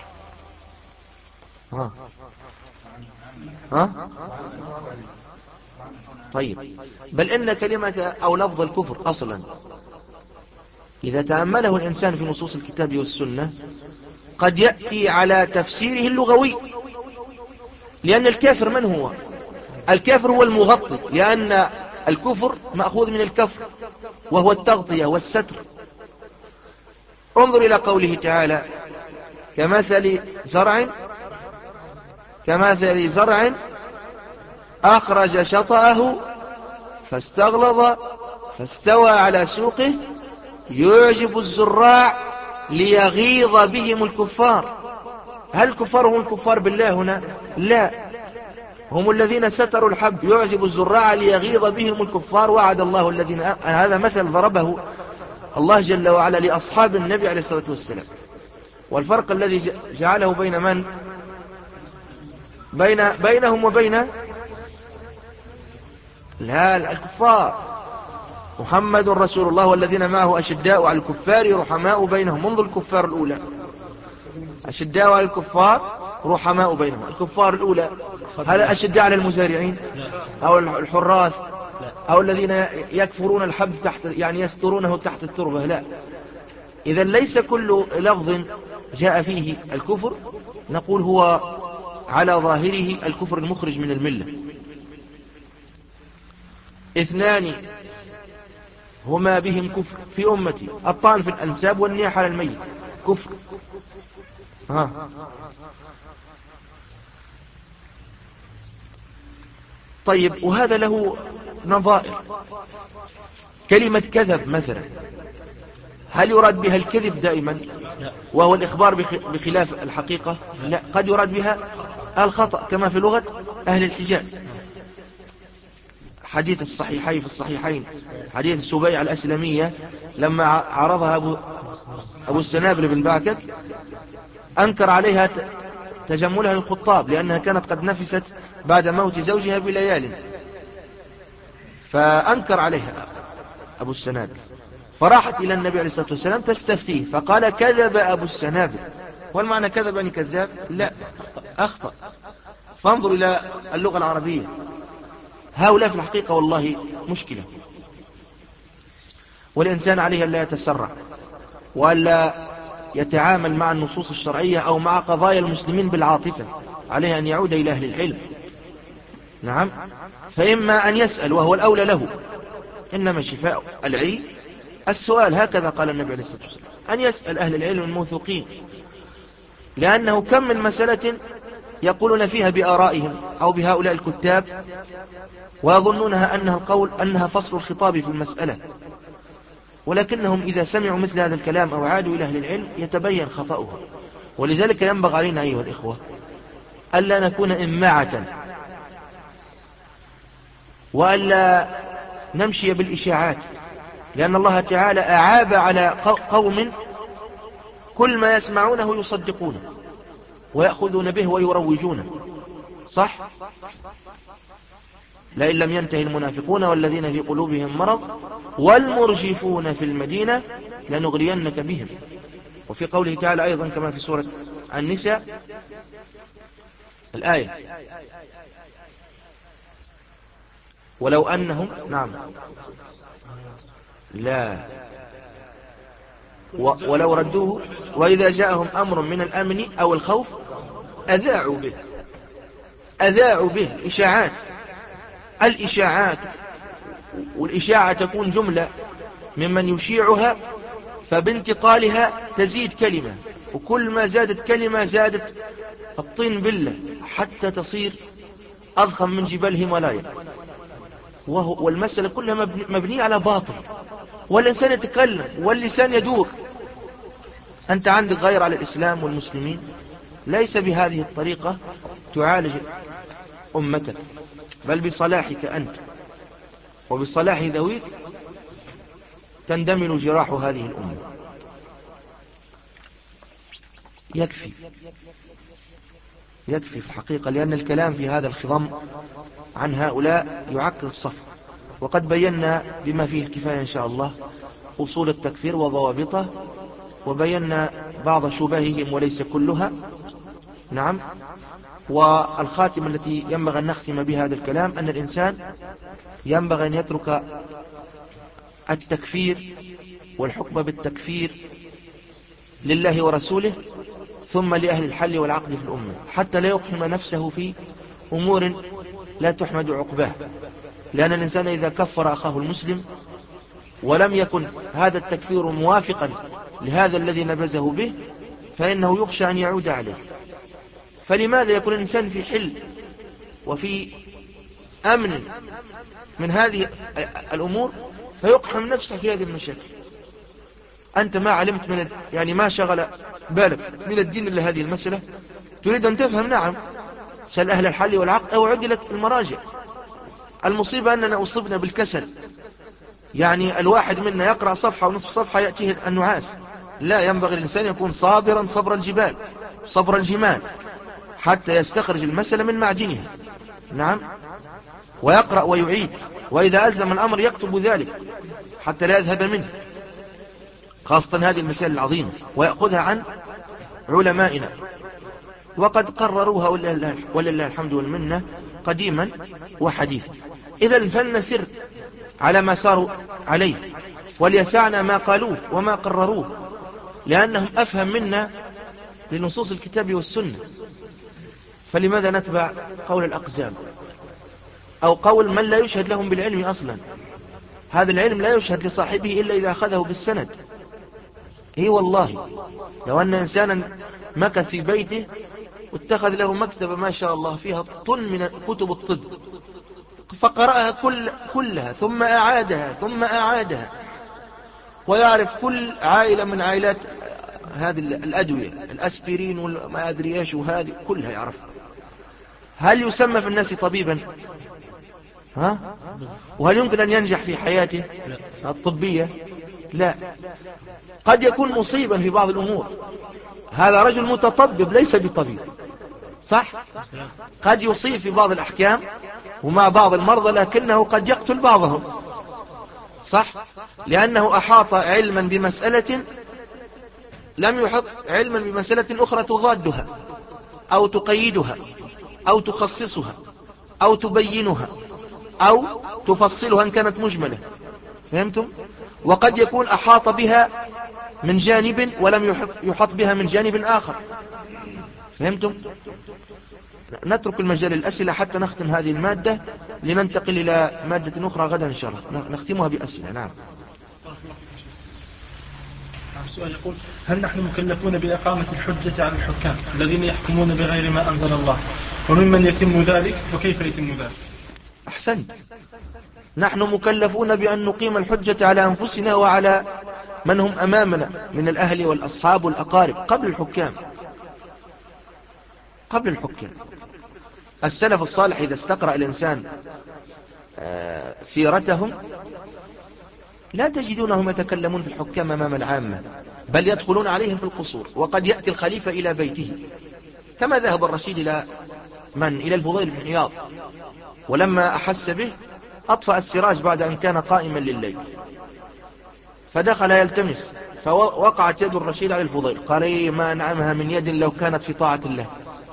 ها ها طيب، بل إن كلمة أو لفظ الكفر أصلا إذا تأمله الإنسان في نصوص الكتاب والسنة قد يأتي على تفسيره اللغوي، لأن الكافر من هو؟ الكافر هو المغطي، لأن الكفر مأخوذ من الكفر وهو التغطية والستر. انظر إلى قوله تعالى: كمثل زرع كمثل زرع أخرج شطأه فاستغلظ فاستوى على سوقه يعجب الزراع ليغيظ بهم الكفار. هل الكفار هم الكفار بالله هنا؟ لا، هم الذين ستروا الحب. يعجب الزراع ليغيظ بهم الكفار. وعد الله الذين آ... هذا مثل ضربه الله جل وعلا لأصحاب النبي عليه الصلاة والسلام. والفرق الذي جعله بين من؟ بين بينهم وبين لا الكفار. محمد رسول الله والذين معه أشداء على الكفار رحماء بينهم. منذ الكفار الأولى أشداء على الكفار رحماء بينهم. الكفار الأولى هل أشداء على المزارعين أو الحراث أو الذين يكفرون الحب تحت، يعني يسترونه تحت التربة؟ لا. إذا ليس كل لفظ جاء فيه الكفر نقول هو على ظاهره الكفر المخرج من الملة. اثنان هما بهم كفر في أمتي: الطعن في الأنساب والنياحة على الميت. كفر. ها. طيب، وهذا له نظائر. كلمة كذب مثلا، هل يراد بها الكذب دائما وهو الإخبار بخلاف الحقيقة؟ لا، قد يراد بها الخطأ كما في لغة أهل الحجاز. حديث الصحيحين في الصحيحين حديث السبيعة الأسلمية لما عرضها أبو, أبو السنابل بن باكك أنكر عليها تجملها للخطاب لأنها كانت قد نفست بعد موت زوجها بليال، فأنكر عليها أبو السنابل، فراحت إلى النبي عليه الصلاة والسلام تستفتيه فقال: كذب أبو السنابل. والمعنى كذب أني كذاب؟ لا، أخطأ. فانظر إلى اللغة العربية. هؤلاء في الحقيقة والله مشكلة، والإنسان عليه أن لا يتسرع وألا يتعامل مع النصوص الشرعية أو مع قضايا المسلمين بالعاطفة. عليه أن يعود إلى أهل العلم. نعم، فإما أن يسأل وهو الأولى له، إنما شفاء العي السؤال، هكذا قال النبي عليه الصلاة والسلام، أن يسأل أهل العلم الموثوقين، لأنه كم من مسألة يقولون فيها بآرائهم أو بهؤلاء الكتاب ويظنونها أنها القول أنها فصل الخطاب في المسألة، ولكنهم إذا سمعوا مثل هذا الكلام أو عادوا إلى أهل العلم يتبين خطأها. ولذلك ينبغي علينا أيها الإخوة ألا نكون إماعة، وألا نمشي بالإشاعات، لأن الله تعالى أعاب على قوم كل ما يسمعونه يصدقونه ويأخذون به ويروجونه. صح؟ لئن لم ينتهي المنافقون والذين في قلوبهم مرض والمرجفون في المدينة لنغرينك بهم. وفي قوله تعالى أيضا كما في سورة النساء الآية: ولو أنهم نعم لا ولو ردوه وإذا جاءهم أمر من الأمن أو الخوف أذاعوا به أذاعوا به إشاعات. الإشاعات والإشاعة تكون جملة ممن يشيعها، فبانتقالها تزيد كلمة، وكل ما زادت كلمة زادت الطين بلة حتى تصير أضخم من جبال هيمالايا. والمسألة كلها مبنية على باطل، والإنسان يتكلم واللسان يدور. أنت عندك غير على الإسلام والمسلمين، ليس بهذه الطريقة تعالج أمتك، بل بصلاحك أنت وبصلاح ذويك تندمل جراح هذه الأمة. يكفي يكفي في الحقيقة، لأن الكلام في هذا الخضم عن هؤلاء يعكر الصف، وقد بينا بما فيه الكفاية إن شاء الله أصول التكفير وضوابطه، وبينا بعض شبههم وليس كلها، نعم. والخاتمة التي ينبغي أن نختم بها هذا الكلام أن الإنسان ينبغي أن يترك التكفير والحكم بالتكفير لله ورسوله ثم لأهل الحل والعقد في الأمة، حتى لا يقحم نفسه في أمور لا تحمد عقباه. لأن الإنسان إذا كفر أخاه المسلم ولم يكن هذا التكفير موافقا لهذا الذي نبذه به فإنه يخشى أن يعود عليه. فلماذا يكون الإنسان في حل وفي أمن من هذه الأمور فيقحم نفسه في هذه المشاكل؟ أنت ما علمت من يعني ما شغل بالك من الدين إلا هذه المسألة، تريد أن تفهم، نعم، سأل أهل الحل والعقد أو عدلت المراجع. المصيبة أننا أصبنا بالكسل، يعني الواحد منا يقرأ صفحة ونصف صفحة يأتيه النعاس. لا، ينبغي الإنسان يكون صابرا صبر الجبال صبر الجمال حتى يستخرج المسألة من معدنها، نعم، ويقرأ ويعيد، وإذا ألزم الأمر يكتب ذلك حتى لا يذهب منه، خاصة هذه المسائل العظيمة، ويأخذها عن علمائنا وقد قرروها ولله الحمد والمنة قديما وحديثا. إذا فلنسر على ما صاروا عليه وليسعنا ما قالوه وما قرروه، لأنهم أفهم منا لنصوص الكتاب والسنة. فلماذا نتبع قول الأقزام أو قول من لا يشهد لهم بالعلم أصلا؟ هذا العلم لا يشهد لصاحبه إلا إذا أخذه بالسند. اي والله، لو أن إنسانا مكث في بيته واتخذ له مكتبة ما شاء الله فيها طن من كتب الطب فقرأها كل كلها ثم أعادها ثم أعادها ويعرف كل عائلة من عائلات هذه الأدوية، الأسبرين وما أدري إيش، وهذه كلها يعرفها، هل يسمى في الناس طبيبا؟ ها؟ وهل يمكن أن ينجح في حياته الطبية؟ لا. قد يكون مصيبا في بعض الأمور، هذا رجل متطبب ليس بطبيب، صح؟ قد يصيب في بعض الأحكام ومع بعض المرضى، لكنه قد يقتل بعضهم، صح؟ لأنه أحاط علما بمسألة لم يحط علما بمسألة أخرى تضادها أو تقيدها أو تخصصها أو تبينها أو تفصلها إن كانت مجملة. فهمتم؟ وقد يكون أحاط بها من جانب ولم يحط, يحط بها من جانب آخر. فهمتم؟ نترك المجال الأسئلة حتى نختم هذه المادة لننتقل إلى مادة أخرى غدا إن شاء الله نختمها بأسئلة. نعم. سؤال يقول: هل نحن مكلفون بإقامة الحجة على الحكام الذين يحكمون بغير ما أنزل الله، وممن يتم ذلك وكيف يتم ذلك؟ أحسنت، نحن مكلفون بأن نقيم الحجة على أنفسنا وعلى من هم أمامنا من الأهل والأصحاب والأقارب قبل الحكام. قبل الحكام السلف الصالح إذا استقرأ الإنسان سيرتهم لا تجدونهم يتكلمون في الحكام أمام العامة، بل يدخلون عليهم في القصور، وقد يأتي الخليفة إلى بيته، كما ذهب الرشيد إلى من؟ إلى الفضيل بن عياض، ولما أحس به أطفأ السراج بعد أن كان قائما لليل، فدخل يلتمس، فوقعت يد الرشيد على الفضيل، قال: إيه ما أنعمها من يد لو كانت في طاعة الله.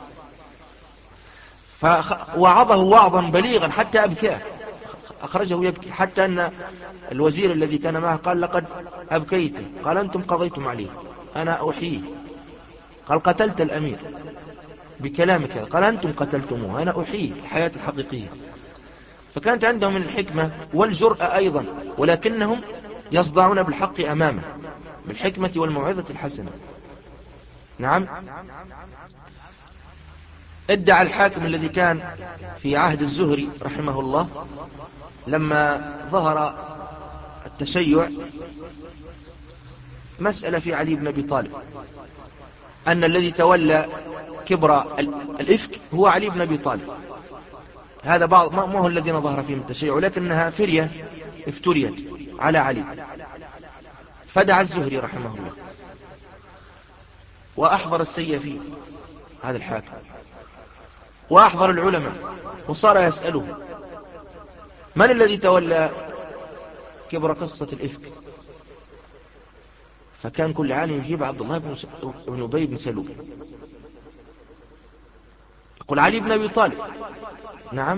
فوعظه وعظا بليغا حتى أبكاه، أخرجه يبكي، حتى أن الوزير الذي كان معه قال: لقد أبكيته. قال: أنتم قضيتم عليه، أنا أحييه. قال: قتلت الأمير بكلامك. قال: أنتم قتلتموه، أنا أحييه الحياة الحقيقية. فكانت عندهم من الحكمة والجرأة أيضا، ولكنهم يصدعون بالحق أمامه بالحكمة والموعظة الحسنة. نعم. ادعى الحاكم الذي كان في عهد الزهري رحمه الله لما ظهر التشيع مسألة في علي بن أبي طالب، أن الذي تولى كبر الإفك هو علي بن أبي طالب. هذا بعض ما هو الذين ظهر فيهم التشيع، ولكنها فرية افتريت على علي. فدعا الزهري رحمه الله وأحضر السيفي هذا الحاكم وأحضر العلماء، وصار يسأله: من الذي تولى كبر قصة الإفك؟ فكان كل عالم يجيب: عبد الله بن أبي بن سلول. قل علي بن أبي طالب. نعم.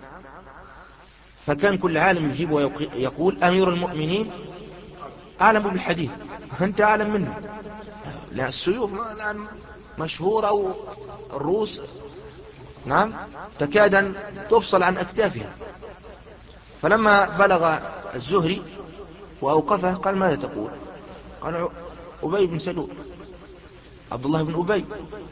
فكان كل عالم يجيب ويقول أمير المؤمنين أعلم بالحديث، أنت أعلم منه. لا، السيوف الآن مشهورة والروس نعم تكاد أن تفصل عن أكتافها. فلما بلغ الزهري وأوقفه قال ماذا تقول؟ قال أبي بن سلول، عبد الله بن أبي.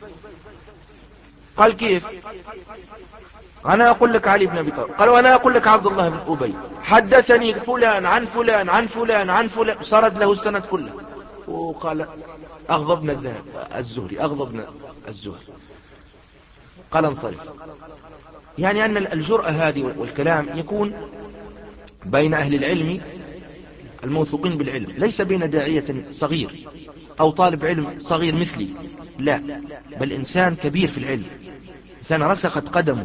قال كيف؟ أنا أقول لك علي بن أبي طالب. قال وأنا أقول لك عبد الله بن أبي. حدثني فلان عن فلان عن فلان عن فلان، سرد له السند كله. وقال أغضبنا الذهب الزهري، أغضبنا الزهري. قال انصرف. يعني أن الجرأة هذه والكلام يكون بين أهل العلم الموثوقين بالعلم، ليس بين داعية صغير أو طالب علم صغير مثلي، لا، بل إنسان كبير في العلم، إنسان رسخت قدمه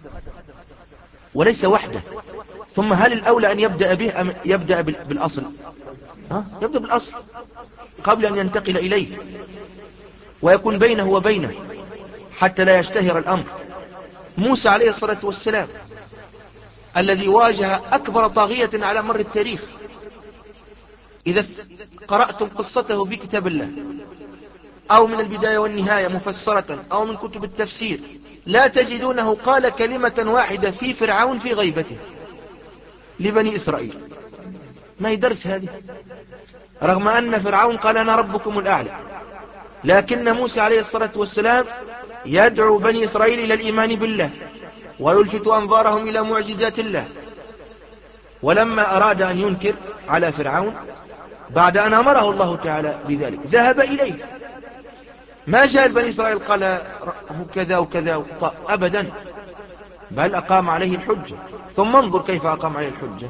وليس وحده. ثم هل الأولى أن يبدأ به أم يبدأ بالأصل؟ ها؟ يبدأ بالأصل قبل أن ينتقل إليه، ويكون بينه وبينه حتى لا يشتهر الأمر. موسى عليه الصلاة والسلام الذي واجه أكبر طاغية على مر التاريخ، إذا قرأتم قصته في كتاب الله أو من البداية والنهاية مفسرة أو من كتب التفسير، لا تجدونه قال كلمة واحدة في فرعون في غيبته لبني إسرائيل. ما يدرس هذه، رغم أن فرعون قال أنا ربكم الأعلى، لكن موسى عليه الصلاة والسلام يدعو بني إسرائيل إلى الإيمان بالله ويلفت أنظارهم إلى معجزات الله. ولما أراد أن ينكر على فرعون بعد أن أمره الله تعالى بذلك ذهب إليه، ما جاء بني إسرائيل قال هو كذا وكذا أبدا، بل أقام عليه الحجة. ثم انظر كيف أقام عليه الحجة.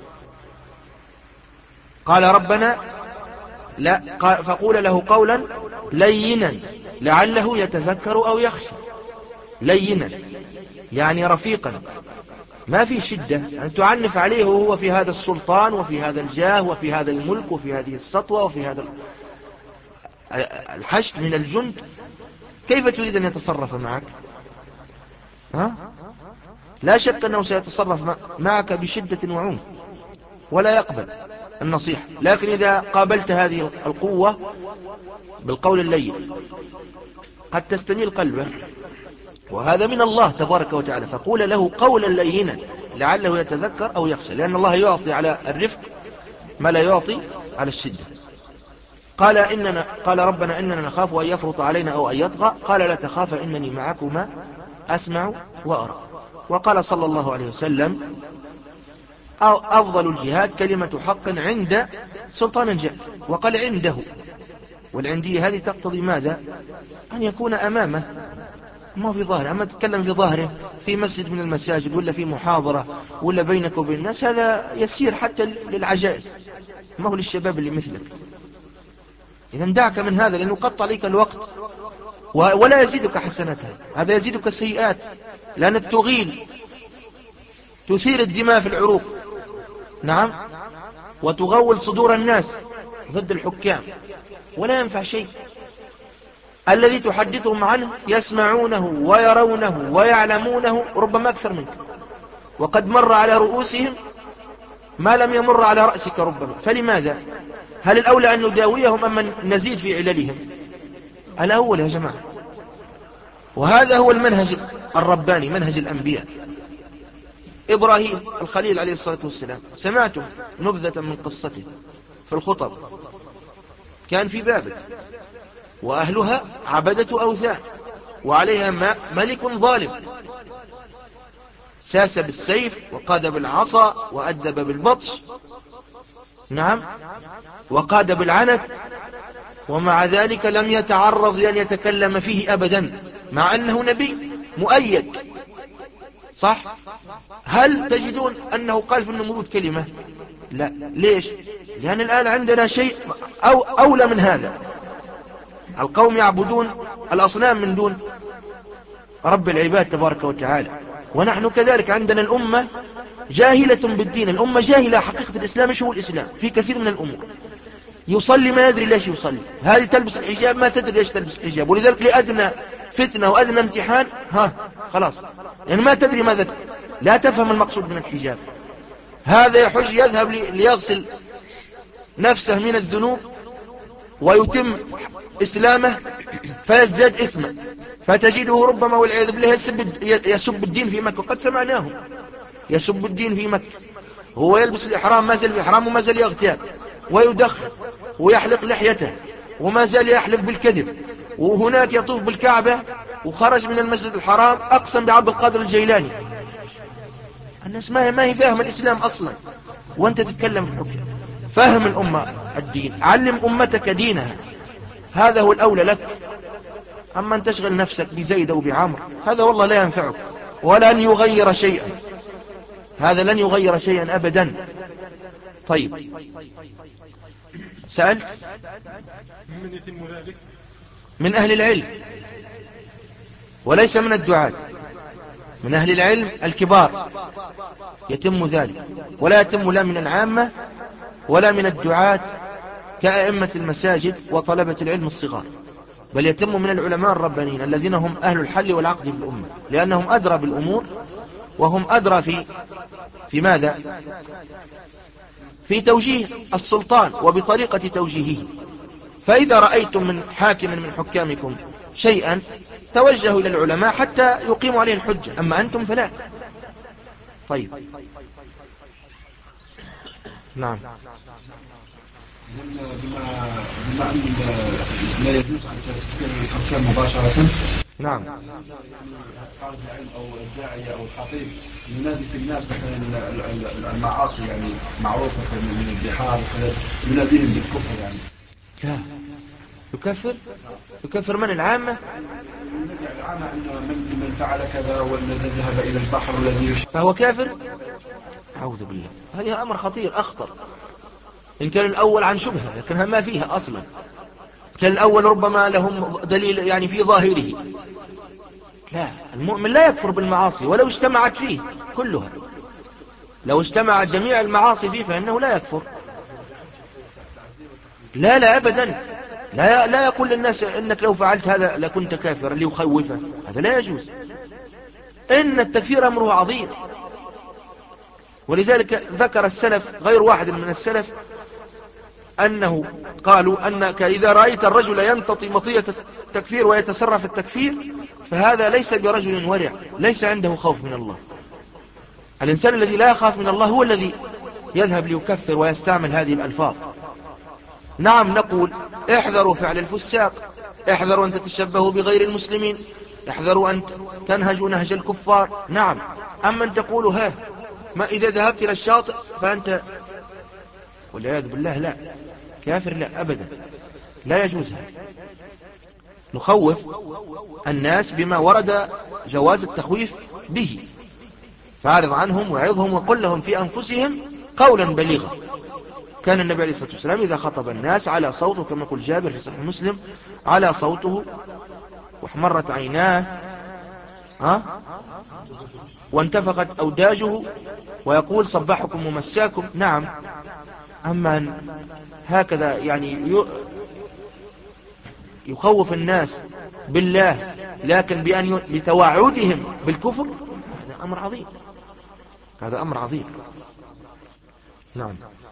قال ربنا لا، فقول له قولا لينا لعله يتذكر أو يخشى. لينا يعني رفيقا، ما في شدة، يعني تعنف عليه وهو في هذا السلطان وفي هذا الجاه وفي هذا الملك وفي هذه السطوة وفي هذا الحشد من الجند. كيف تريد أن يتصرف معك؟ ها؟ لا شك أنه سيتصرف معك بشدة وعنف ولا يقبل النصيحة. لكن إذا قابلت هذه القوة بالقول اللين قد تستميل قلبه، وهذا من الله تبارك وتعالى. فقول له قولا لينا لعله يتذكر أو يخشى، لأن الله يعطي على الرفق ما لا يعطي على الشدة. قال إننا قال ربنا إننا نخاف أن يفرط علينا أو أن يطغى. قال لا تخاف إنني معكما أسمع وأرى. وقال صلى الله عليه وسلم أو أفضل الجهاد كلمة حق عند سلطان جاء. وقال عنده، والعندية هذه تقتضي ماذا؟ أن يكون أمامه ما في ظاهره. أما تتكلم في ظاهره في مسجد من المساجد ولا في محاضرة ولا بينك وبين الناس، هذا يسير حتى للعجائز، ما هو للشباب اللي مثلك. إذا دعك من هذا، لأنه قط عليك الوقت ولا يزيدك حسناتها، هذا يزيدك سيئات، لأنك تغيل تثير الدماء في العروق. نعم. وتغول صدور الناس ضد الحكام ولا ينفع شيء. الذي تحدثهم عنه يسمعونه ويرونه ويعلمونه ربما أكثر منك، وقد مر على رؤوسهم ما لم يمر على رأسك ربما. فلماذا؟ هل الأولى أن نداويهم أم أن نزيد في عللهم؟ الأول يا جماعة. وهذا هو المنهج الرباني، منهج الأنبياء. إبراهيم الخليل عليه الصلاة والسلام، سمعتم نبذة من قصته في الخطب. كان في بابل وأهلها عبدة أوثان وعليها ملك ظالم، ساس بالسيف وقاد بالعصا وأدب بالبطش، نعم، وقاد بالعنت، ومع ذلك لم يتعرض لأن يتكلم فيه أبدا، مع أنه نبي مؤيد. صح؟ هل تجدون أنه قال في النمرود كلمة؟ لا. ليش؟ لأن الآن عندنا شيء أو أولى من هذا. القوم يعبدون الأصنام من دون رب العباد تبارك وتعالى، ونحن كذلك عندنا الأمة جاهلة بالدين. الأمة جاهلة حقيقة الإسلام، شو الإسلام في كثير من الأمور. يصلي ما يدري ليش يصلي، هذه تلبس الحجاب ما تدري ليش تلبس الحجاب، ولذلك لأدنى فتنة وأدنى امتحان ها خلاص، يعني ما تدري ماذا، لا تفهم المقصود من الحجاب. هذا يحج يذهب ليغسل نفسه من الذنوب ويتم إسلامه فيزداد إثما، فتجده ربما والعياذ بالله يسب, يسب الدين في مكة، وقد سمعناه يسب الدين في مكة، هو يلبس الإحرام ما زال بإحرام وما زال يغتاب ويدخن ويحلق لحيته وما زال يحلف بالكذب، وهناك يطوف بالكعبة وخرج من المسجد الحرام أقسم بعبد القادر الجيلاني. الناس ما هي ما هي فاهم الإسلام أصلا، وأنت تتكلم الحكم. فهم الأمة الدين، علم أمتك دينها، هذا هو الأولى لك. أما أن تشغل نفسك بزيد أو بعمر هذا والله لا ينفعك ولن يغير شيئا، هذا لن يغير شيئا أبدا. طيب سألت من يتم ذلك؟ من أهل العلم وليس من الدعاة، من أهل العلم الكبار يتم ذلك، ولا يتم لا من العامة ولا من الدعاة كأئمة المساجد وطلبة العلم الصغار، بل يتم من العلماء الربانيين الذين هم أهل الحل والعقد في الأمة، لأنهم أدرى بالأمور وهم أدرى في في ماذا؟ في توجيه السلطان وبطريقة توجيهه. فإذا رأيتم من حاكم من حكامكم شيئا توجهوا إلى العلماء حتى يقيموا عليه الحجة، أما أنتم فلا. طيب نعم. بما بما أن لا يجوز أن تذكر الحكام مباشرة، نعم، طالب العلم أو الداعية أو الخطيب ينادي في الناس مثلا المعاصي يعني معروفة من البحار وكذا، يناديهم بالكفر يعني. لا يكفر، يكفر من العامة؟ العامة أن من من فعل كذا والذي ذهب إلى البحر والذي فهو كافر؟ أعوذ بالله، هذا أمر خطير أخطر. إن كان الأول عن شبهة لكنها ما فيها أصلا، كان الأول ربما لهم دليل يعني في ظاهره. لا، المؤمن لا يكفر بالمعاصي ولو اجتمعت فيه كلها، لو اجتمعت جميع المعاصي فيه فإنه لا يكفر. لا لا أبدا، لا, لا يقول للناس إنك لو فعلت هذا لكنت كافرا ليخوفه، هذا لا يجوز. إن التكفير أمره عظيم، ولذلك ذكر السلف غير واحد من السلف أنه قالوا أنك إذا رأيت الرجل يمتطي مطية التكفير ويتسرع في التكفير فهذا ليس برجل ورع، ليس عنده خوف من الله. الإنسان الذي لا يخاف من الله هو الذي يذهب ليكفر ويستعمل هذه الألفاظ. نعم نقول احذروا فعل الفساق، احذروا أن تتشبهوا بغير المسلمين، احذروا أن تنهجوا نهج الكفار. نعم، أما أن تقولوا ها ما إذا ذهبت إلى الشاطئ فأنت والعياذ بالله لا كافر، لا أبدا، لا يجوز. نخوف الناس بما ورد جواز التخويف به، فاعرض عنهم وعظهم وقل لهم في أنفسهم قولا بليغا. كان النبي عليه الصلاة والسلام إذا خطب الناس على صوته كما يقول جابر في صحيح مسلم على صوته واحمرت عيناه ها وانتفخت أوداجه ويقول صباحكم ومساكم. نعم، أما هكذا يعني يخوف الناس بالله لكن بأن بتوعدهم بالكفر، هذا أمر عظيم، هذا أمر عظيم. نعم.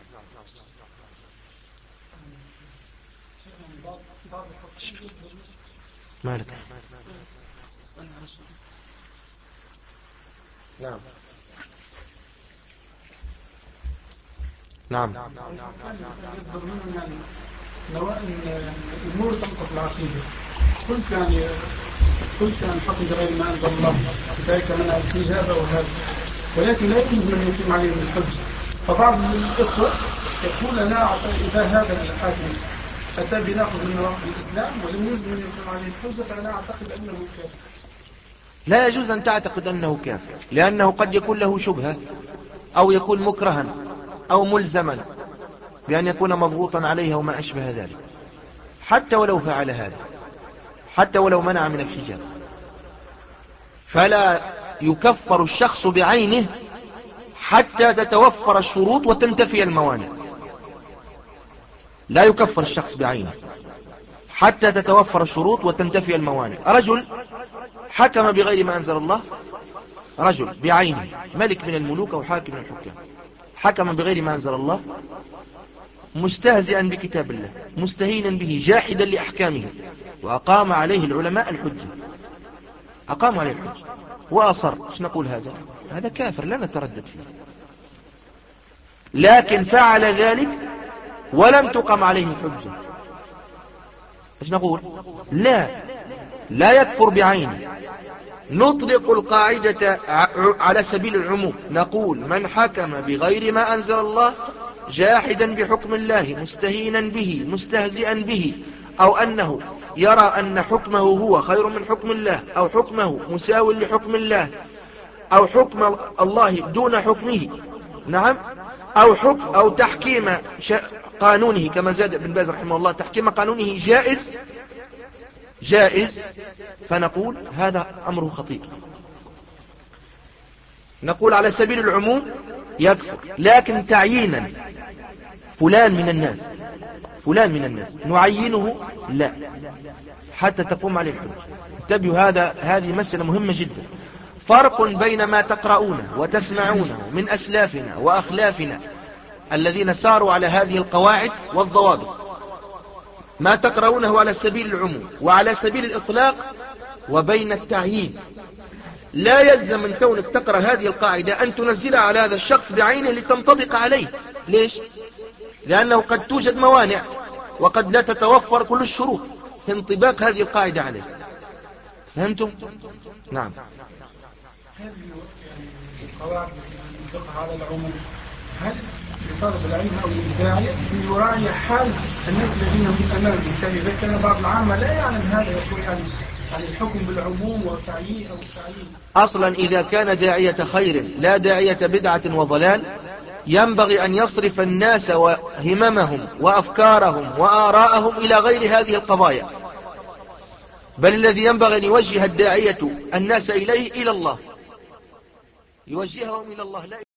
مالك؟ نعم نعم يصدر منه يعني لو ان الامور تنقص العقيده، قلت يعني قلت يعني حكم بغير ما انزل الله ذلك منع الاستجابه وهذا، ولكن لا يجوز من يتم عليه الحجه. فبعض الاخوه يقول انا اذا هذا الحاكم اتى بناخذ من رب الاسلام ولم يجوز من يتم عليه الحجه فانا اعتقد انه كافر. لا يجوز أن تعتقد أنه كافر، لأنه قد يكون له شبهة أو يكون مكرها أو ملزما بأن يكون مضغوطا عليه وما أشبه ذلك، حتى ولو فعل هذا، حتى ولو منع من الحجاب، فلا يكفر الشخص بعينه حتى تتوفر الشروط وتنتفي الموانع. لا يكفر الشخص بعينه حتى تتوفر الشروط وتنتفي الموانع. رجل حكم بغير ما أنزل الله، رجل بعينه ملك من الملوك أو حاكم من الحكام، حكم بغير ما أنزل الله مستهزئا بكتاب الله مستهينا به جاحدا لأحكامه، وأقام عليه العلماء الحجة، أقام عليه الحجة وأصر، ايش نقول؟ هذا هذا كافر لا نتردد فيه. لكن فعل ذلك ولم تقم عليه حجة، ايش نقول؟ لا لا يكفر بعينه. نطلق القاعدة على سبيل العموم، نقول من حكم بغير ما أنزل الله جاحدا بحكم الله مستهينا به مستهزئا به، أو أنه يرى أن حكمه هو خير من حكم الله، أو حكمه مساو لحكم الله، أو حكم الله دون حكمه، نعم، أو حكم أو تحكيم قانونه كما زاد ابن باز رحمه الله، تحكيم قانونه جائز جائز فنقول هذا أمره خطير. نقول على سبيل العموم يكفر، لكن تعيينا فلان من الناس فلان من الناس نعينه لا حتى تقوم عليه الحجة. انتبهوا، هذا هذه مسألة مهمة جدا. فرق بين ما تقرؤونه وتسمعونه من أسلافنا وأخلافنا الذين ساروا على هذه القواعد والضوابط، ما تقرؤونه على سبيل العموم وعلى سبيل الإطلاق، وبين التعيين. لا يلزم من كونك تقرأ هذه القاعدة أن تنزلها على هذا الشخص بعينه لتنطبق عليه. ليش؟ لأنه قد توجد موانع وقد لا تتوفر كل الشروط في انطباق هذه القاعدة عليه. فهمتم؟ نعم. هذه القواعد نطبقها على العموم، هل لطالب العلم أو للداعية أن يراعي حال الناس الذين هم أمامه؟ يعني إذا كان بعض العامة لا يعلم هذا يقول عن الحكم بالعموم والتعيين أو التعيين. أصلا إذا كان داعية خير لا داعية بدعة وضلال ينبغي أن يصرف الناس وهممهم وأفكارهم وآراءهم إلى غير هذه القضايا، بل الذي ينبغي أن يوجه الداعية الناس إليه إلى الله، يوجههم إلى الله لا